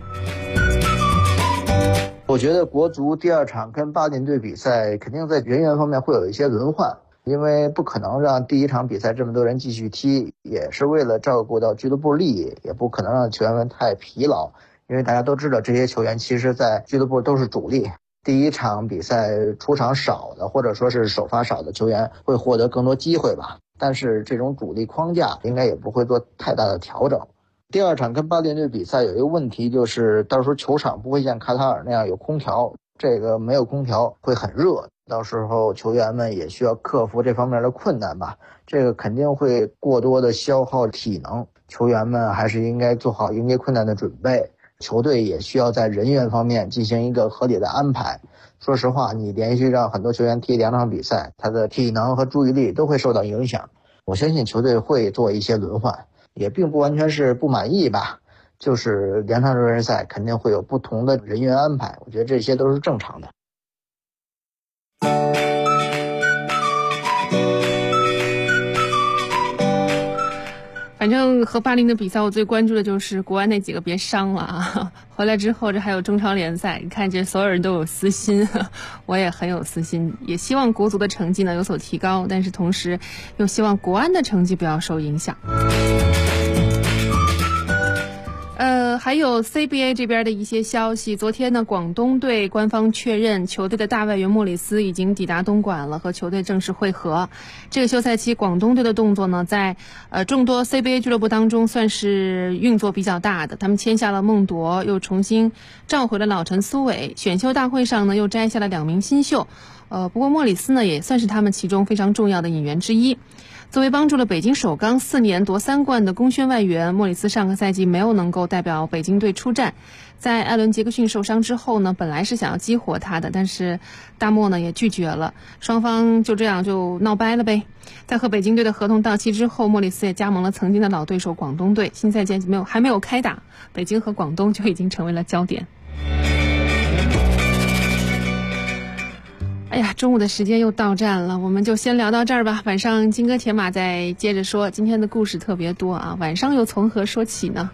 我觉得国足第2场跟巴林队比赛肯定在人员方面会有一些轮换，因为不可能让第1场比赛这么多人继续踢，也是为了照顾到俱乐部利益，也不可能让球员们太疲劳，因为大家都知道这些球员其实在俱乐部都是主力。第1场比赛出场少的或者说是首发少的球员会获得更多机会吧，但是这种主力框架应该也不会做太大的调整。第2场跟巴林队比赛有一个问题，就是到时候球场不会像卡塔尔那样有空调，这个没有空调会很热，到时候球员们也需要克服这方面的困难吧，这个肯定会过多的消耗体能，球员们还是应该做好迎接困难的准备，球队也需要在人员方面进行一个合理的安排。说实话，你连续让很多球员踢2场比赛，他的体能和注意力都会受到影响。我相信球队会做一些轮换，也并不完全是不满意吧，就是2场热身赛肯定会有不同的人员安排，我觉得这些都是正常的。 反正和巴林的比赛，我最关注的就是国安那几个别伤了啊！回来之后，这还有中超联赛，你看这所有人都有私心，我也很有私心，也希望国足的成绩呢有所提高，但是同时又希望国安的成绩不要受影响。还有 CBA 这边的一些消息，昨天呢，广东队官方确认球队的大外援莫里斯已经抵达东莞了，和球队正式会合。这个休赛期广东队的动作呢，在众多 CBA 俱乐部当中算是运作比较大的，他们签下了孟铎，又重新召回了老陈苏伟，选秀大会上呢又摘下了2名新秀。不过莫里斯呢也算是他们其中非常重要的引援之一。作为帮助了北京首钢4年夺3冠的功勋外援，莫里斯上个赛季没有能够代表北京队出战。在艾伦·杰克逊受伤之后呢，本来是想要激活他的，但是大莫呢也拒绝了，双方就这样就闹掰了呗。在和北京队的合同到期之后，莫里斯也加盟了曾经的老对手广东队。新赛季还没有开打，北京和广东就已经成为了焦点。哎呀，中午的时间又到站了，我们就先聊到这儿吧。晚上金戈铁马再接着说，今天的故事特别多啊，晚上又从何说起呢？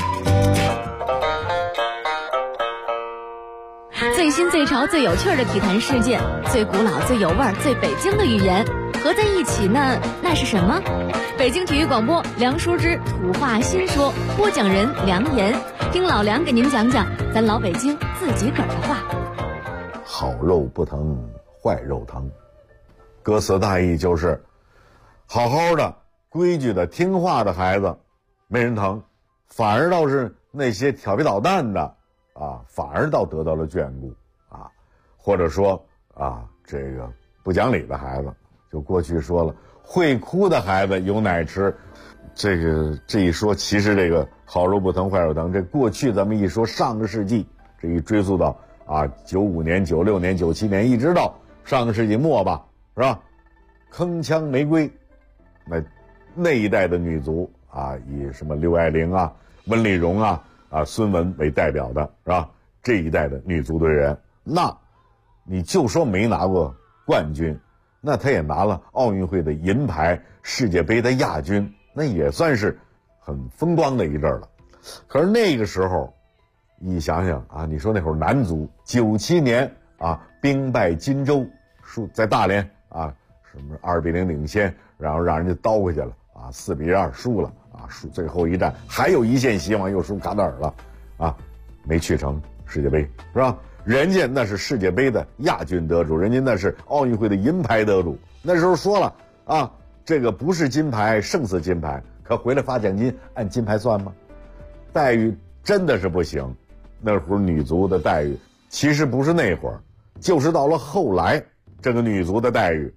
最新最潮最有趣的体坛事件，最古老最有味儿最北京的语言合在一起呢，那是什么？北京体育广播梁淑之土话新说，播讲人梁岩，听老梁给您讲讲咱老北京自己个儿的话。 好肉不疼坏肉疼， 歌词大意就是，好好的、规矩的、听话的孩子，没人疼，反而倒是那些调皮捣蛋的反而倒得到了眷顾或者说这个不讲理的孩子，就过去说了，会哭的孩子有奶吃。这一说，其实这个好肉不疼坏肉疼，这过去咱们一说上个世纪，这一追溯到95年、96年、97年，一直到上个世纪末吧，是吧？铿锵玫瑰，那一代的女足以什么刘爱玲温丽蓉孙雯为代表的，是吧？这一代的女足队员，那你就说没拿过冠军，那她也拿了奥运会的银牌、世界杯的亚军，那也算是很风光的一阵了。可是那个时候你想想你说那会儿男足97年兵败金州，输在大连什么2-0领先，然后让人家倒回去了4-2输了输最后一战还有一线希望，又输卡塔尔了没去成世界杯，是吧？人家那是世界杯的亚军得主，人家那是奥运会的银牌得主。那时候说了这个不是金牌胜似金牌，可回来发奖金按金牌算吗？待遇真的是不行。那会儿女足的待遇其实不是那会儿，就是到了后来这个女足的待遇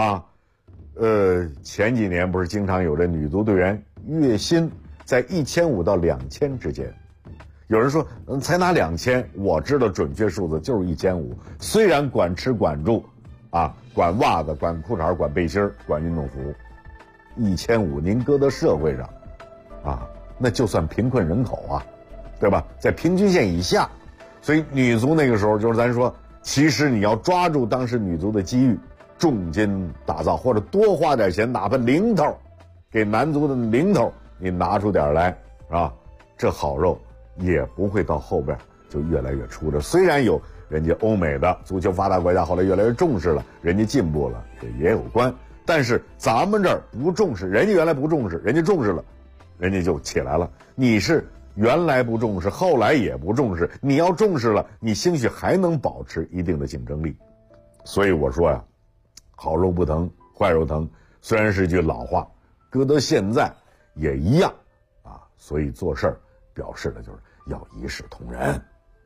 前几年不是经常有这女足队员月薪在1500到2000之间，有人说才拿2000，我知道准确数字就是1500，虽然管吃管住管袜子、管裤衩、管背心、管运动服，1500您搁到社会上那就算贫困人口对吧？在平均线以下。所以女足那个时候就是咱说，其实你要抓住当时女足的机遇，重金打造，或者多花点钱，哪怕零头给男足的零头你拿出点来这好肉也不会到后边就越来越出的。虽然有人家欧美的足球发达国家后来越来越重视了，人家进步了，这也有关，但是咱们这儿不重视，人家原来不重视，人家重视了，人家就起来了。你是原来不重视，后来也不重视，你要重视了，你兴许还能保持一定的竞争力。所以我说好肉不疼坏肉疼，虽然是句老话，搁到现在也一样所以做事儿表示的就是要一视同仁。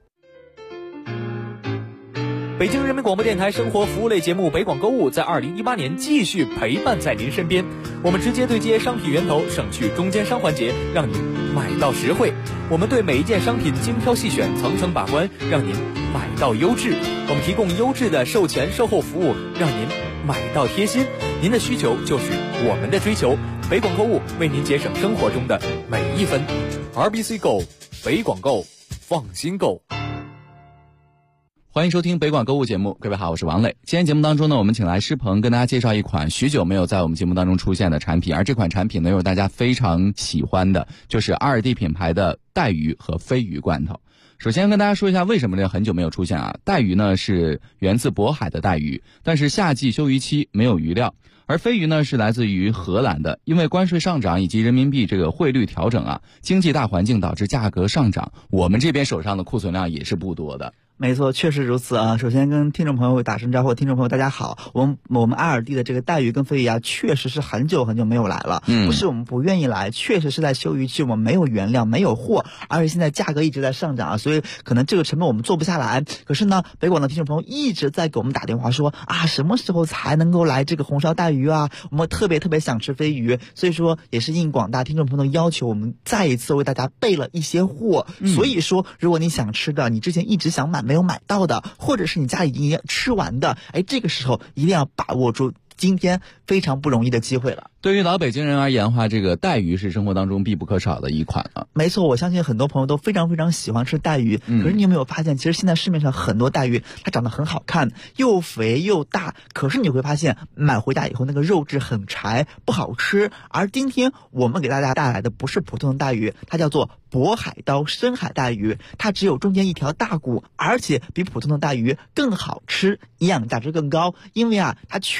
北京人民广播电台生活服务类节目北广购物在2018年继续陪伴在您身边，我们直接对接商品源头，省去中间商环节，让您买到实惠。我们对每一件商品精挑细选，层层把关，让您买到优质。我们提供优质的售前售后服务，让您买到贴心。您的需求就是我们的追求，北广购物为您节省生活中的每一分。RBC Go， 北广购，放心购。 欢迎收听北广购物节目，各位好，我是王磊。今天节目当中呢，我们请来施鹏跟大家介绍一款许久没有在我们节目当中出现的产品，而这款产品呢，又是大家非常喜欢的，就是2D 品牌的带鱼和飞鱼罐头。首先跟大家说一下为什么这很久没有出现带鱼呢是源自渤海的带鱼，但是夏季休渔期没有鱼料，而飞鱼呢是来自于荷兰的，因为关税上涨以及人民币这个汇率调整经济大环境导致价格上涨，我们这边手上的库存量也是不多的。 没错，确实如此首先跟听众朋友打声招呼，听众朋友大家好，我们爱尔蒂的这个带鱼跟飞鱼确实是很久没有来了，不是我们不愿意来，确实是在休渔期我们没有原料没有货，而且现在价格一直在上涨所以可能这个成本我们做不下来。可是呢，北广的听众朋友一直在给我们打电话说什么时候才能够来这个红烧带鱼我们特别想吃飞鱼，所以说也是应广大听众朋友的要求，我们再一次为大家备了一些货所以说如果你想吃的，你之前一直想买没有买到的，或者是你家里已经吃完的，这个时候一定要把握住今天非常不容易的机会了。 对于老北京人而言的话，这个带鱼是生活当中必不可少的一款没错，我相信很多朋友都非常喜欢吃带鱼可是你有没有发现，其实现在市面上很多带鱼它长得很好看，又肥又大，可是你会发现买回家以后那个肉质很柴，不好吃。而今天我们给大家带来的不是普通的带鱼，它叫做渤海刀深海带鱼，它只有中间一条大骨，而且比普通的带鱼更好吃，营养价值更高，因为它全部都是来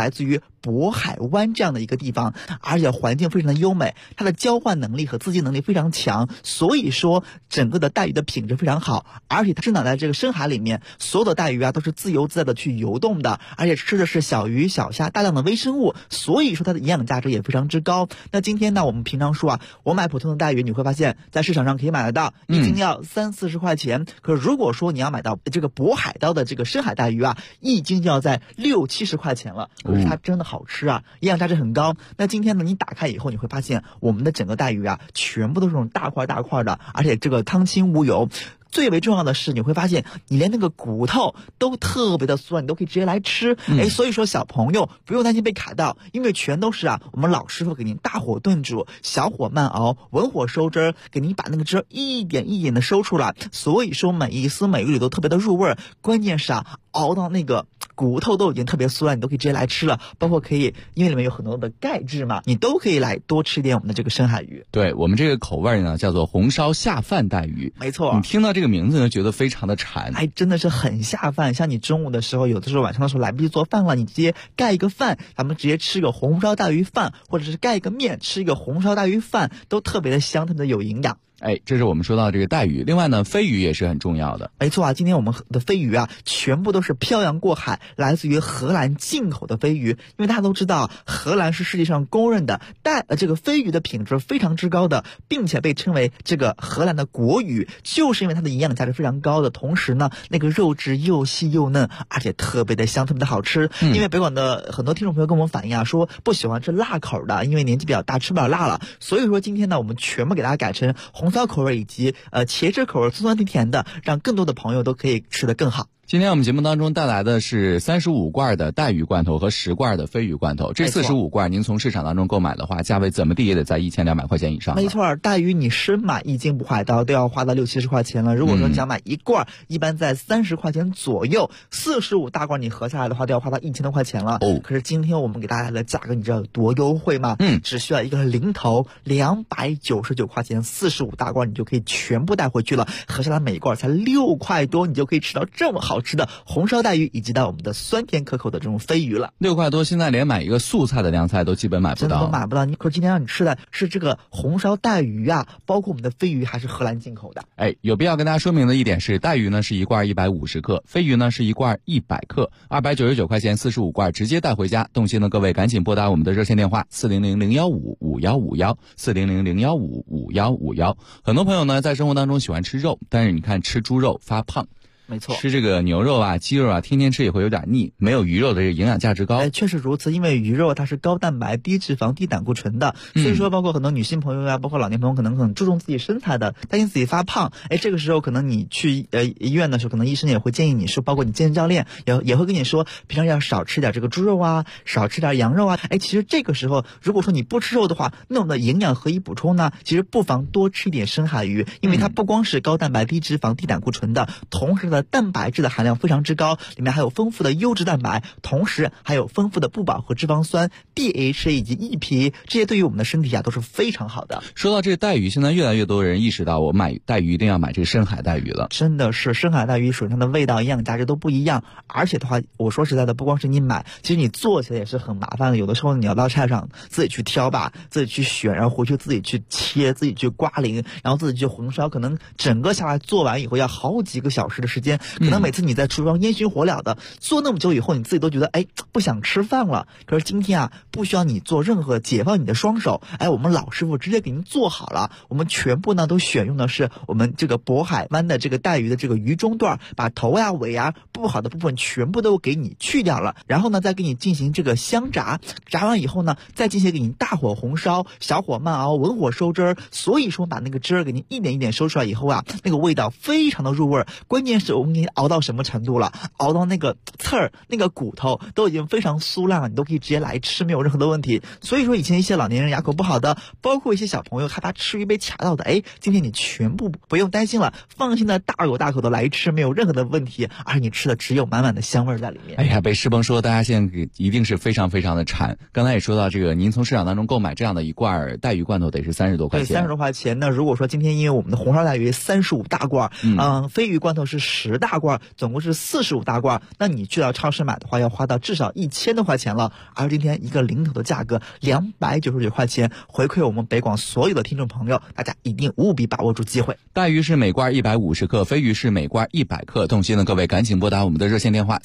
来自于渤海湾这样的一个地方，而且环境非常的优美，它的交换能力和自净能力非常强，所以说整个的带鱼的品质非常好，而且它生长在这个深海里面，所有的带鱼啊都是自由自在的去游动的，而且吃的是小鱼小虾大量的微生物，所以说它的营养价值也非常之高。那今天呢，我们平常说啊，我买普通的带鱼，你会发现在市场上可以买得到，一斤要30-40块钱，可是如果说你要买到这个渤海捞的这个深海带鱼啊，一斤就要在60-70块钱了，可是它真的好吃啊，营养价值很高。那今天呢，你打开以后你会发现我们的整个带鱼啊全部都是这种大块大块的，而且这个汤清无油，最为重要的是你会发现你连那个骨头都特别的酥软，你都可以直接来吃。所以说小朋友不用担心被卡到，因为全都是啊我们老师傅给您大火炖煮，小火慢熬，文火收汁，给您把那个汁一点一点的收出来，所以说每一丝每一缕都特别的入味，关键是啊熬到那个骨头都已经特别酥软，你都可以直接来吃了，包括可以因为里面有很多的钙质嘛，你都可以来多吃一点我们的这个深海鱼。 对，我们这个口味呢叫做红烧下饭带鱼。 没错， 你听到这个名字就觉得非常的馋， 真的是很下饭。像你中午的时候，有的时候晚上的时候来不及做饭了，你直接盖一个饭，咱们直接吃个红烧带鱼饭，或者是盖一个面吃一个红烧带鱼饭，都特别的香，特别的有营养。 这是我们说到这个带鱼。另外呢，飞鱼也是很重要的。 没错啊，今天我们的飞鱼啊，全部都是漂洋过海，来自于荷兰进口的飞鱼。因为大家都知道，荷兰是世界上公认的这个飞鱼的品质非常之高的，并且被称为这个荷兰的国鱼，就是因为它的营养价值非常高的，同时呢，那个肉质又细又嫩，而且特别的香，特别的好吃。因为北广的很多听众朋友跟我们反映啊，说不喜欢吃辣口的，因为年纪比较大，吃不了辣了。所以说今天呢，我们全部给大家改成红烧口味以及茄汁口味，酸酸甜甜的，让更多的朋友都可以吃得更好。 今天我们节目当中带来的是35罐的带鱼罐头和10罐的飞鱼罐头。这45罐您从市场当中购买的话，价位怎么地也得在1200块钱以上。 没错，带鱼你生买一斤渤海捞都要花到60-70块钱了。如果说你想买一罐，一般在30块钱左右，45大罐你合下来的话都要花到1000多块钱了。可是今天我们给大家的价格你知道有多优惠吗？只需要一个零头299块钱，45大罐你就可以全部带回去了，合下来每一罐才6块多，你就可以吃到这么好吃的红烧带鱼，以及到我们的酸甜可口的这种飞鱼了。 6块多，现在连买一个素菜的凉菜都基本买不到， 真的都买不到。可是今天让你吃的是这个红烧带鱼啊，包括我们的飞鱼还是荷兰进口的。 有必要跟大家说明的一点是，带鱼呢是一罐150克，飞鱼呢是一罐100克，299块钱45罐，直接带回家。动心的各位赶紧拨打我们的热线电话400-015-5151 400-015-5151。很多朋友呢在生活当中喜欢吃肉，但是你看吃猪肉发胖。 没错， 吃这个牛肉啊、鸡肉啊，天天吃也会有点腻，没有鱼肉的这个营养价值高。 确实如此，因为鱼肉它是高蛋白、低脂肪、低胆固醇的，所以说包括很多女性朋友啊，包括老年朋友可能很注重自己身材的，担心自己发胖。这个时候可能你去医院的时候，可能医生也会建议你说，包括你健身教练也会跟你说，平常要少吃点这个猪肉啊，少吃点羊肉啊。其实这个时候如果说你不吃肉的话，那我们的营养何以补充呢？其实不妨多吃一点深海鱼，因为它不光是高蛋白、低脂肪、低胆固醇的，同时的蛋白质的含量非常之高，里面还有丰富的优质蛋白，同时还有丰富的不饱和脂肪酸 DHA 以及 EPA， 这些对于我们的身体啊都是非常好的。 说到这个带鱼，现在越来越多人意识到，我买带鱼一定要买这个深海带鱼了。 真的是深海带鱼，首先它的味道、营养价值都不一样，而且的话，我说实在的，不光是你买，其实你做起来也是很麻烦的。有的时候你要到菜场自己去挑吧，自己去选，然后回去自己去切，自己去刮鳞，然后自己去红烧，可能整个下来做完以后要好几个小时的时间。可能每次你在厨房烟熏火燎的做那么久以后，你自己都觉得不想吃饭了。可是今天啊，不需要你做任何，解放你的双手，我们老师傅直接给您做好了。我们全部呢都选用的是我们这个渤海湾的这个带鱼的这个鱼中段，把头呀、尾呀不好的部分全部都给你去掉了，然后呢再给你进行这个香炸，炸完以后呢再进行给你大火红烧，小火慢熬，文火收汁儿。所以说把那个汁儿给你一点一点收出来以后啊，那个味道非常的入味。关键是我们给你熬到什么程度了？熬到那个刺儿、那个骨头都已经非常酥烂了，你都可以直接来吃，没有任何的问题。所以说以前一些老年人牙口不好的，包括一些小朋友害怕吃鱼被卡到的，今天你全部不用担心了，放心的大口大口的来吃，没有任何的问题，而你吃的只有满满的香味在里面。 被师鹏说大家现在一定是非常非常的馋。刚才也说到这个，您从市场当中购买这样的一罐带鱼罐头得是30多块钱。 对，30多块钱。那如果说今天因为我们的红烧带鱼35大罐，飞鱼罐头是 10大罐，总共是45大罐，那你去到超市买的话，要花到至少1000多块钱了。而今天一个零头的价格299块钱，回馈我们北广所有的听众朋友，大家一定务必把握住机会。 带鱼是每罐150克，飞鱼是每罐100克。动心的各位赶紧拨打我们的热线电话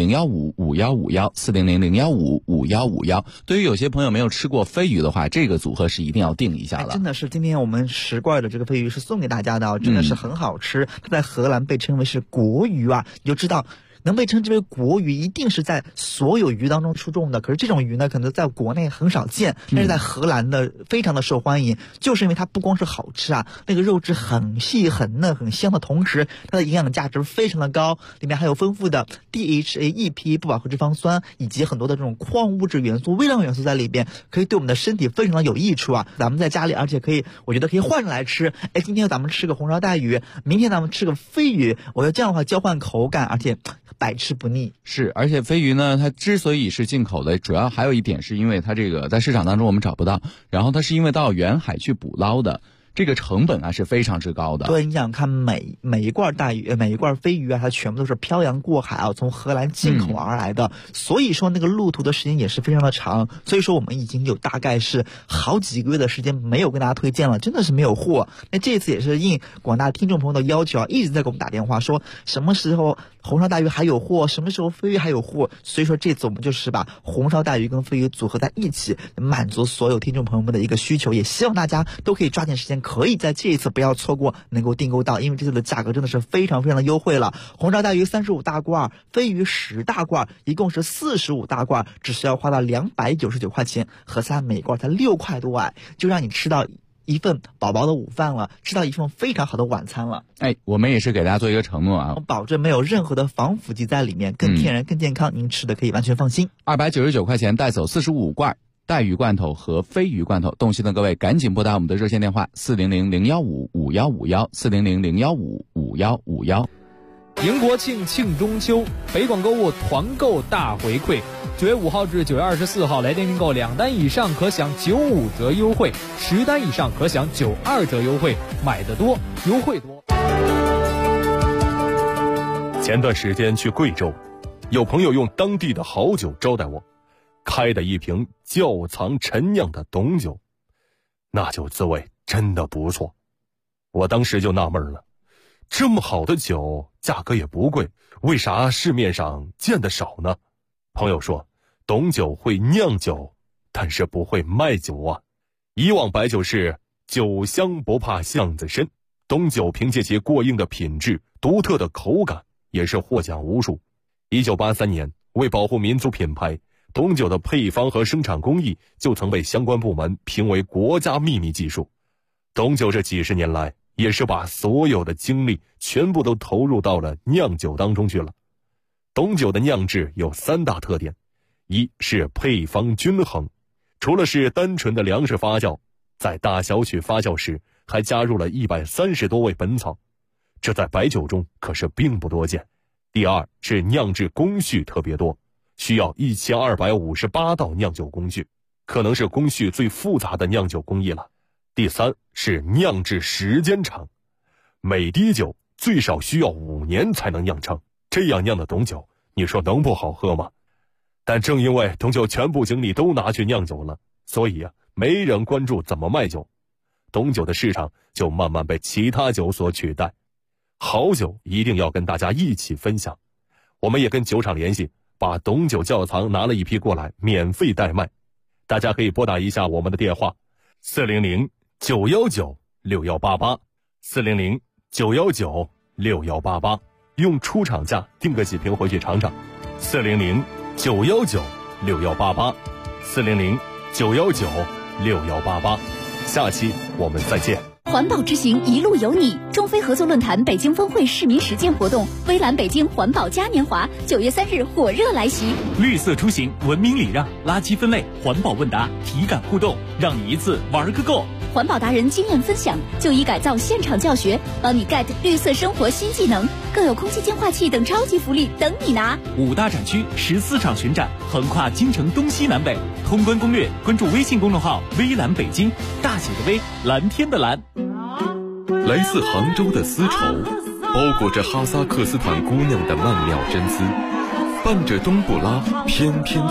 400-015-5151，400-015-5151。对于有些朋友没有吃过飞鱼的话，这个组合是一定要定一下了。 真的是今天我们10罐的这个飞鱼是送给大家的，真的是很好吃。它在荷兰被称为是国鱼啊，你就知道能被称之为国鱼，一定是在所有鱼当中出众的。可是这种鱼呢，可能在国内很少见，但是在荷兰的非常的受欢迎，就是因为它不光是好吃啊，那个肉质很细很嫩很香的同时，它的营养价值非常的高，里面还有丰富的 DHA、EPA 不饱和脂肪酸以及很多的这种矿物质元素、微量元素在里边，可以对我们的身体非常的有益处啊。咱们在家里，而且可以，我觉得可以换着来吃。今天咱们吃个红烧带鱼，明天咱们吃个飞鱼，我觉得这样的话交换口感，而且百吃不腻。 是，而且飞鱼呢，它之所以是进口的，主要还有一点是因为它这个在市场当中我们找不到，然后它是因为到远海去捕捞的，这个成本啊是非常之高的。 对，你想看每一罐带鱼，每一罐飞鱼啊，它全部都是漂洋过海啊，从荷兰进口而来的，所以说那个路途的时间也是非常的长。所以说我们已经有大概是好几个月的时间没有跟大家推荐了，真的是没有货。那这次也是应广大听众朋友的要求啊，一直在给我们打电话说什么时候红烧带鱼还有货，什么时候飞鱼还有货。所以说这次我们就是把红烧带鱼跟飞鱼组合在一起，满足所有听众朋友们的一个需求，也希望大家都可以抓紧时间，可以在这一次不要错过，能够订购到，因为这次的价格真的是非常非常的优惠了。红烧带鱼35大罐，飞鱼10大罐，一共是45大罐，只需要花到299块钱，合算每罐才6块多哎，就让你吃到一份饱饱的午饭了，吃到一份非常好的晚餐了。 我们也是给大家做一个承诺啊， 我保证没有任何的防腐剂在里面，更天然更健康，您吃的可以完全放心。 299块钱带走45罐带鱼罐头和飞鱼罐头。动心的各位赶紧拨打我们的热线电话400-015-5151，400-015-5151。 迎国庆，庆中秋，北广购物团购大回馈，9月5号至9月24号来电订购2单以上可享95折优惠，10单以上可享92折优惠，买得多优惠多。 前段时间去贵州，有朋友用当地的好酒招待我，开的一瓶窖藏陈酿的董酒，那酒滋味真的不错。我当时就纳闷了，这么好的酒价格也不贵，为啥市面上见得少呢？朋友说，董酒会酿酒，但是不会卖酒啊。以往白酒是酒香不怕巷子深，董酒凭借其过硬的品质、独特的口感，也是获奖无数。1983年，为保护民族品牌，董酒的配方和生产工艺就曾被相关部门评为国家秘密技术。董酒这几十年来，也是把所有的精力全部都投入到了酿酒当中去了。董酒的酿制有3大特点，一是配方均衡，除了是单纯的粮食发酵，在大小曲发酵时还加入了130多味本草，这在白酒中可是并不多见。第二是酿制工序特别多，需要1258道酿酒工序，可能是工序最复杂的酿酒工艺了。第三是酿制时间长，每滴酒最少需要5年才能酿成，这样酿的董酒，你说能不好喝吗？但正因为董酒全部精力都拿去酿酒了，所以没人关注怎么卖酒，董酒的市场就慢慢被其他酒所取代。好酒一定要跟大家一起分享，我们也跟酒厂联系，把董酒窖藏拿了一批过来，免费代卖。大家可以拨打一下我们的电话400-919-6188，400-919-6188，用出厂价订个几瓶回去尝尝。400-919-6188，400-919-6188。下期我们再见。 环保之行一路有你，中非合作论坛北京峰会市民实践活动，微蓝北京环保嘉年华9月3日火热来袭。 绿色出行，文明礼让，垃圾分类，环保问答，体感互动，让你一次玩个够。 环保达人经验分享，就医改造现场教学，帮你 get 绿色生活新技能，更有空气净化器等超级福利等你拿。 5大展区，14场巡展，横跨京城东西南北。通关攻略，关注微信公众号微蓝北京，大写的微，蓝天的蓝。 来自杭州的丝绸， 包裹着哈萨克斯坦姑娘的曼妙真姿，伴着冬不拉翩翩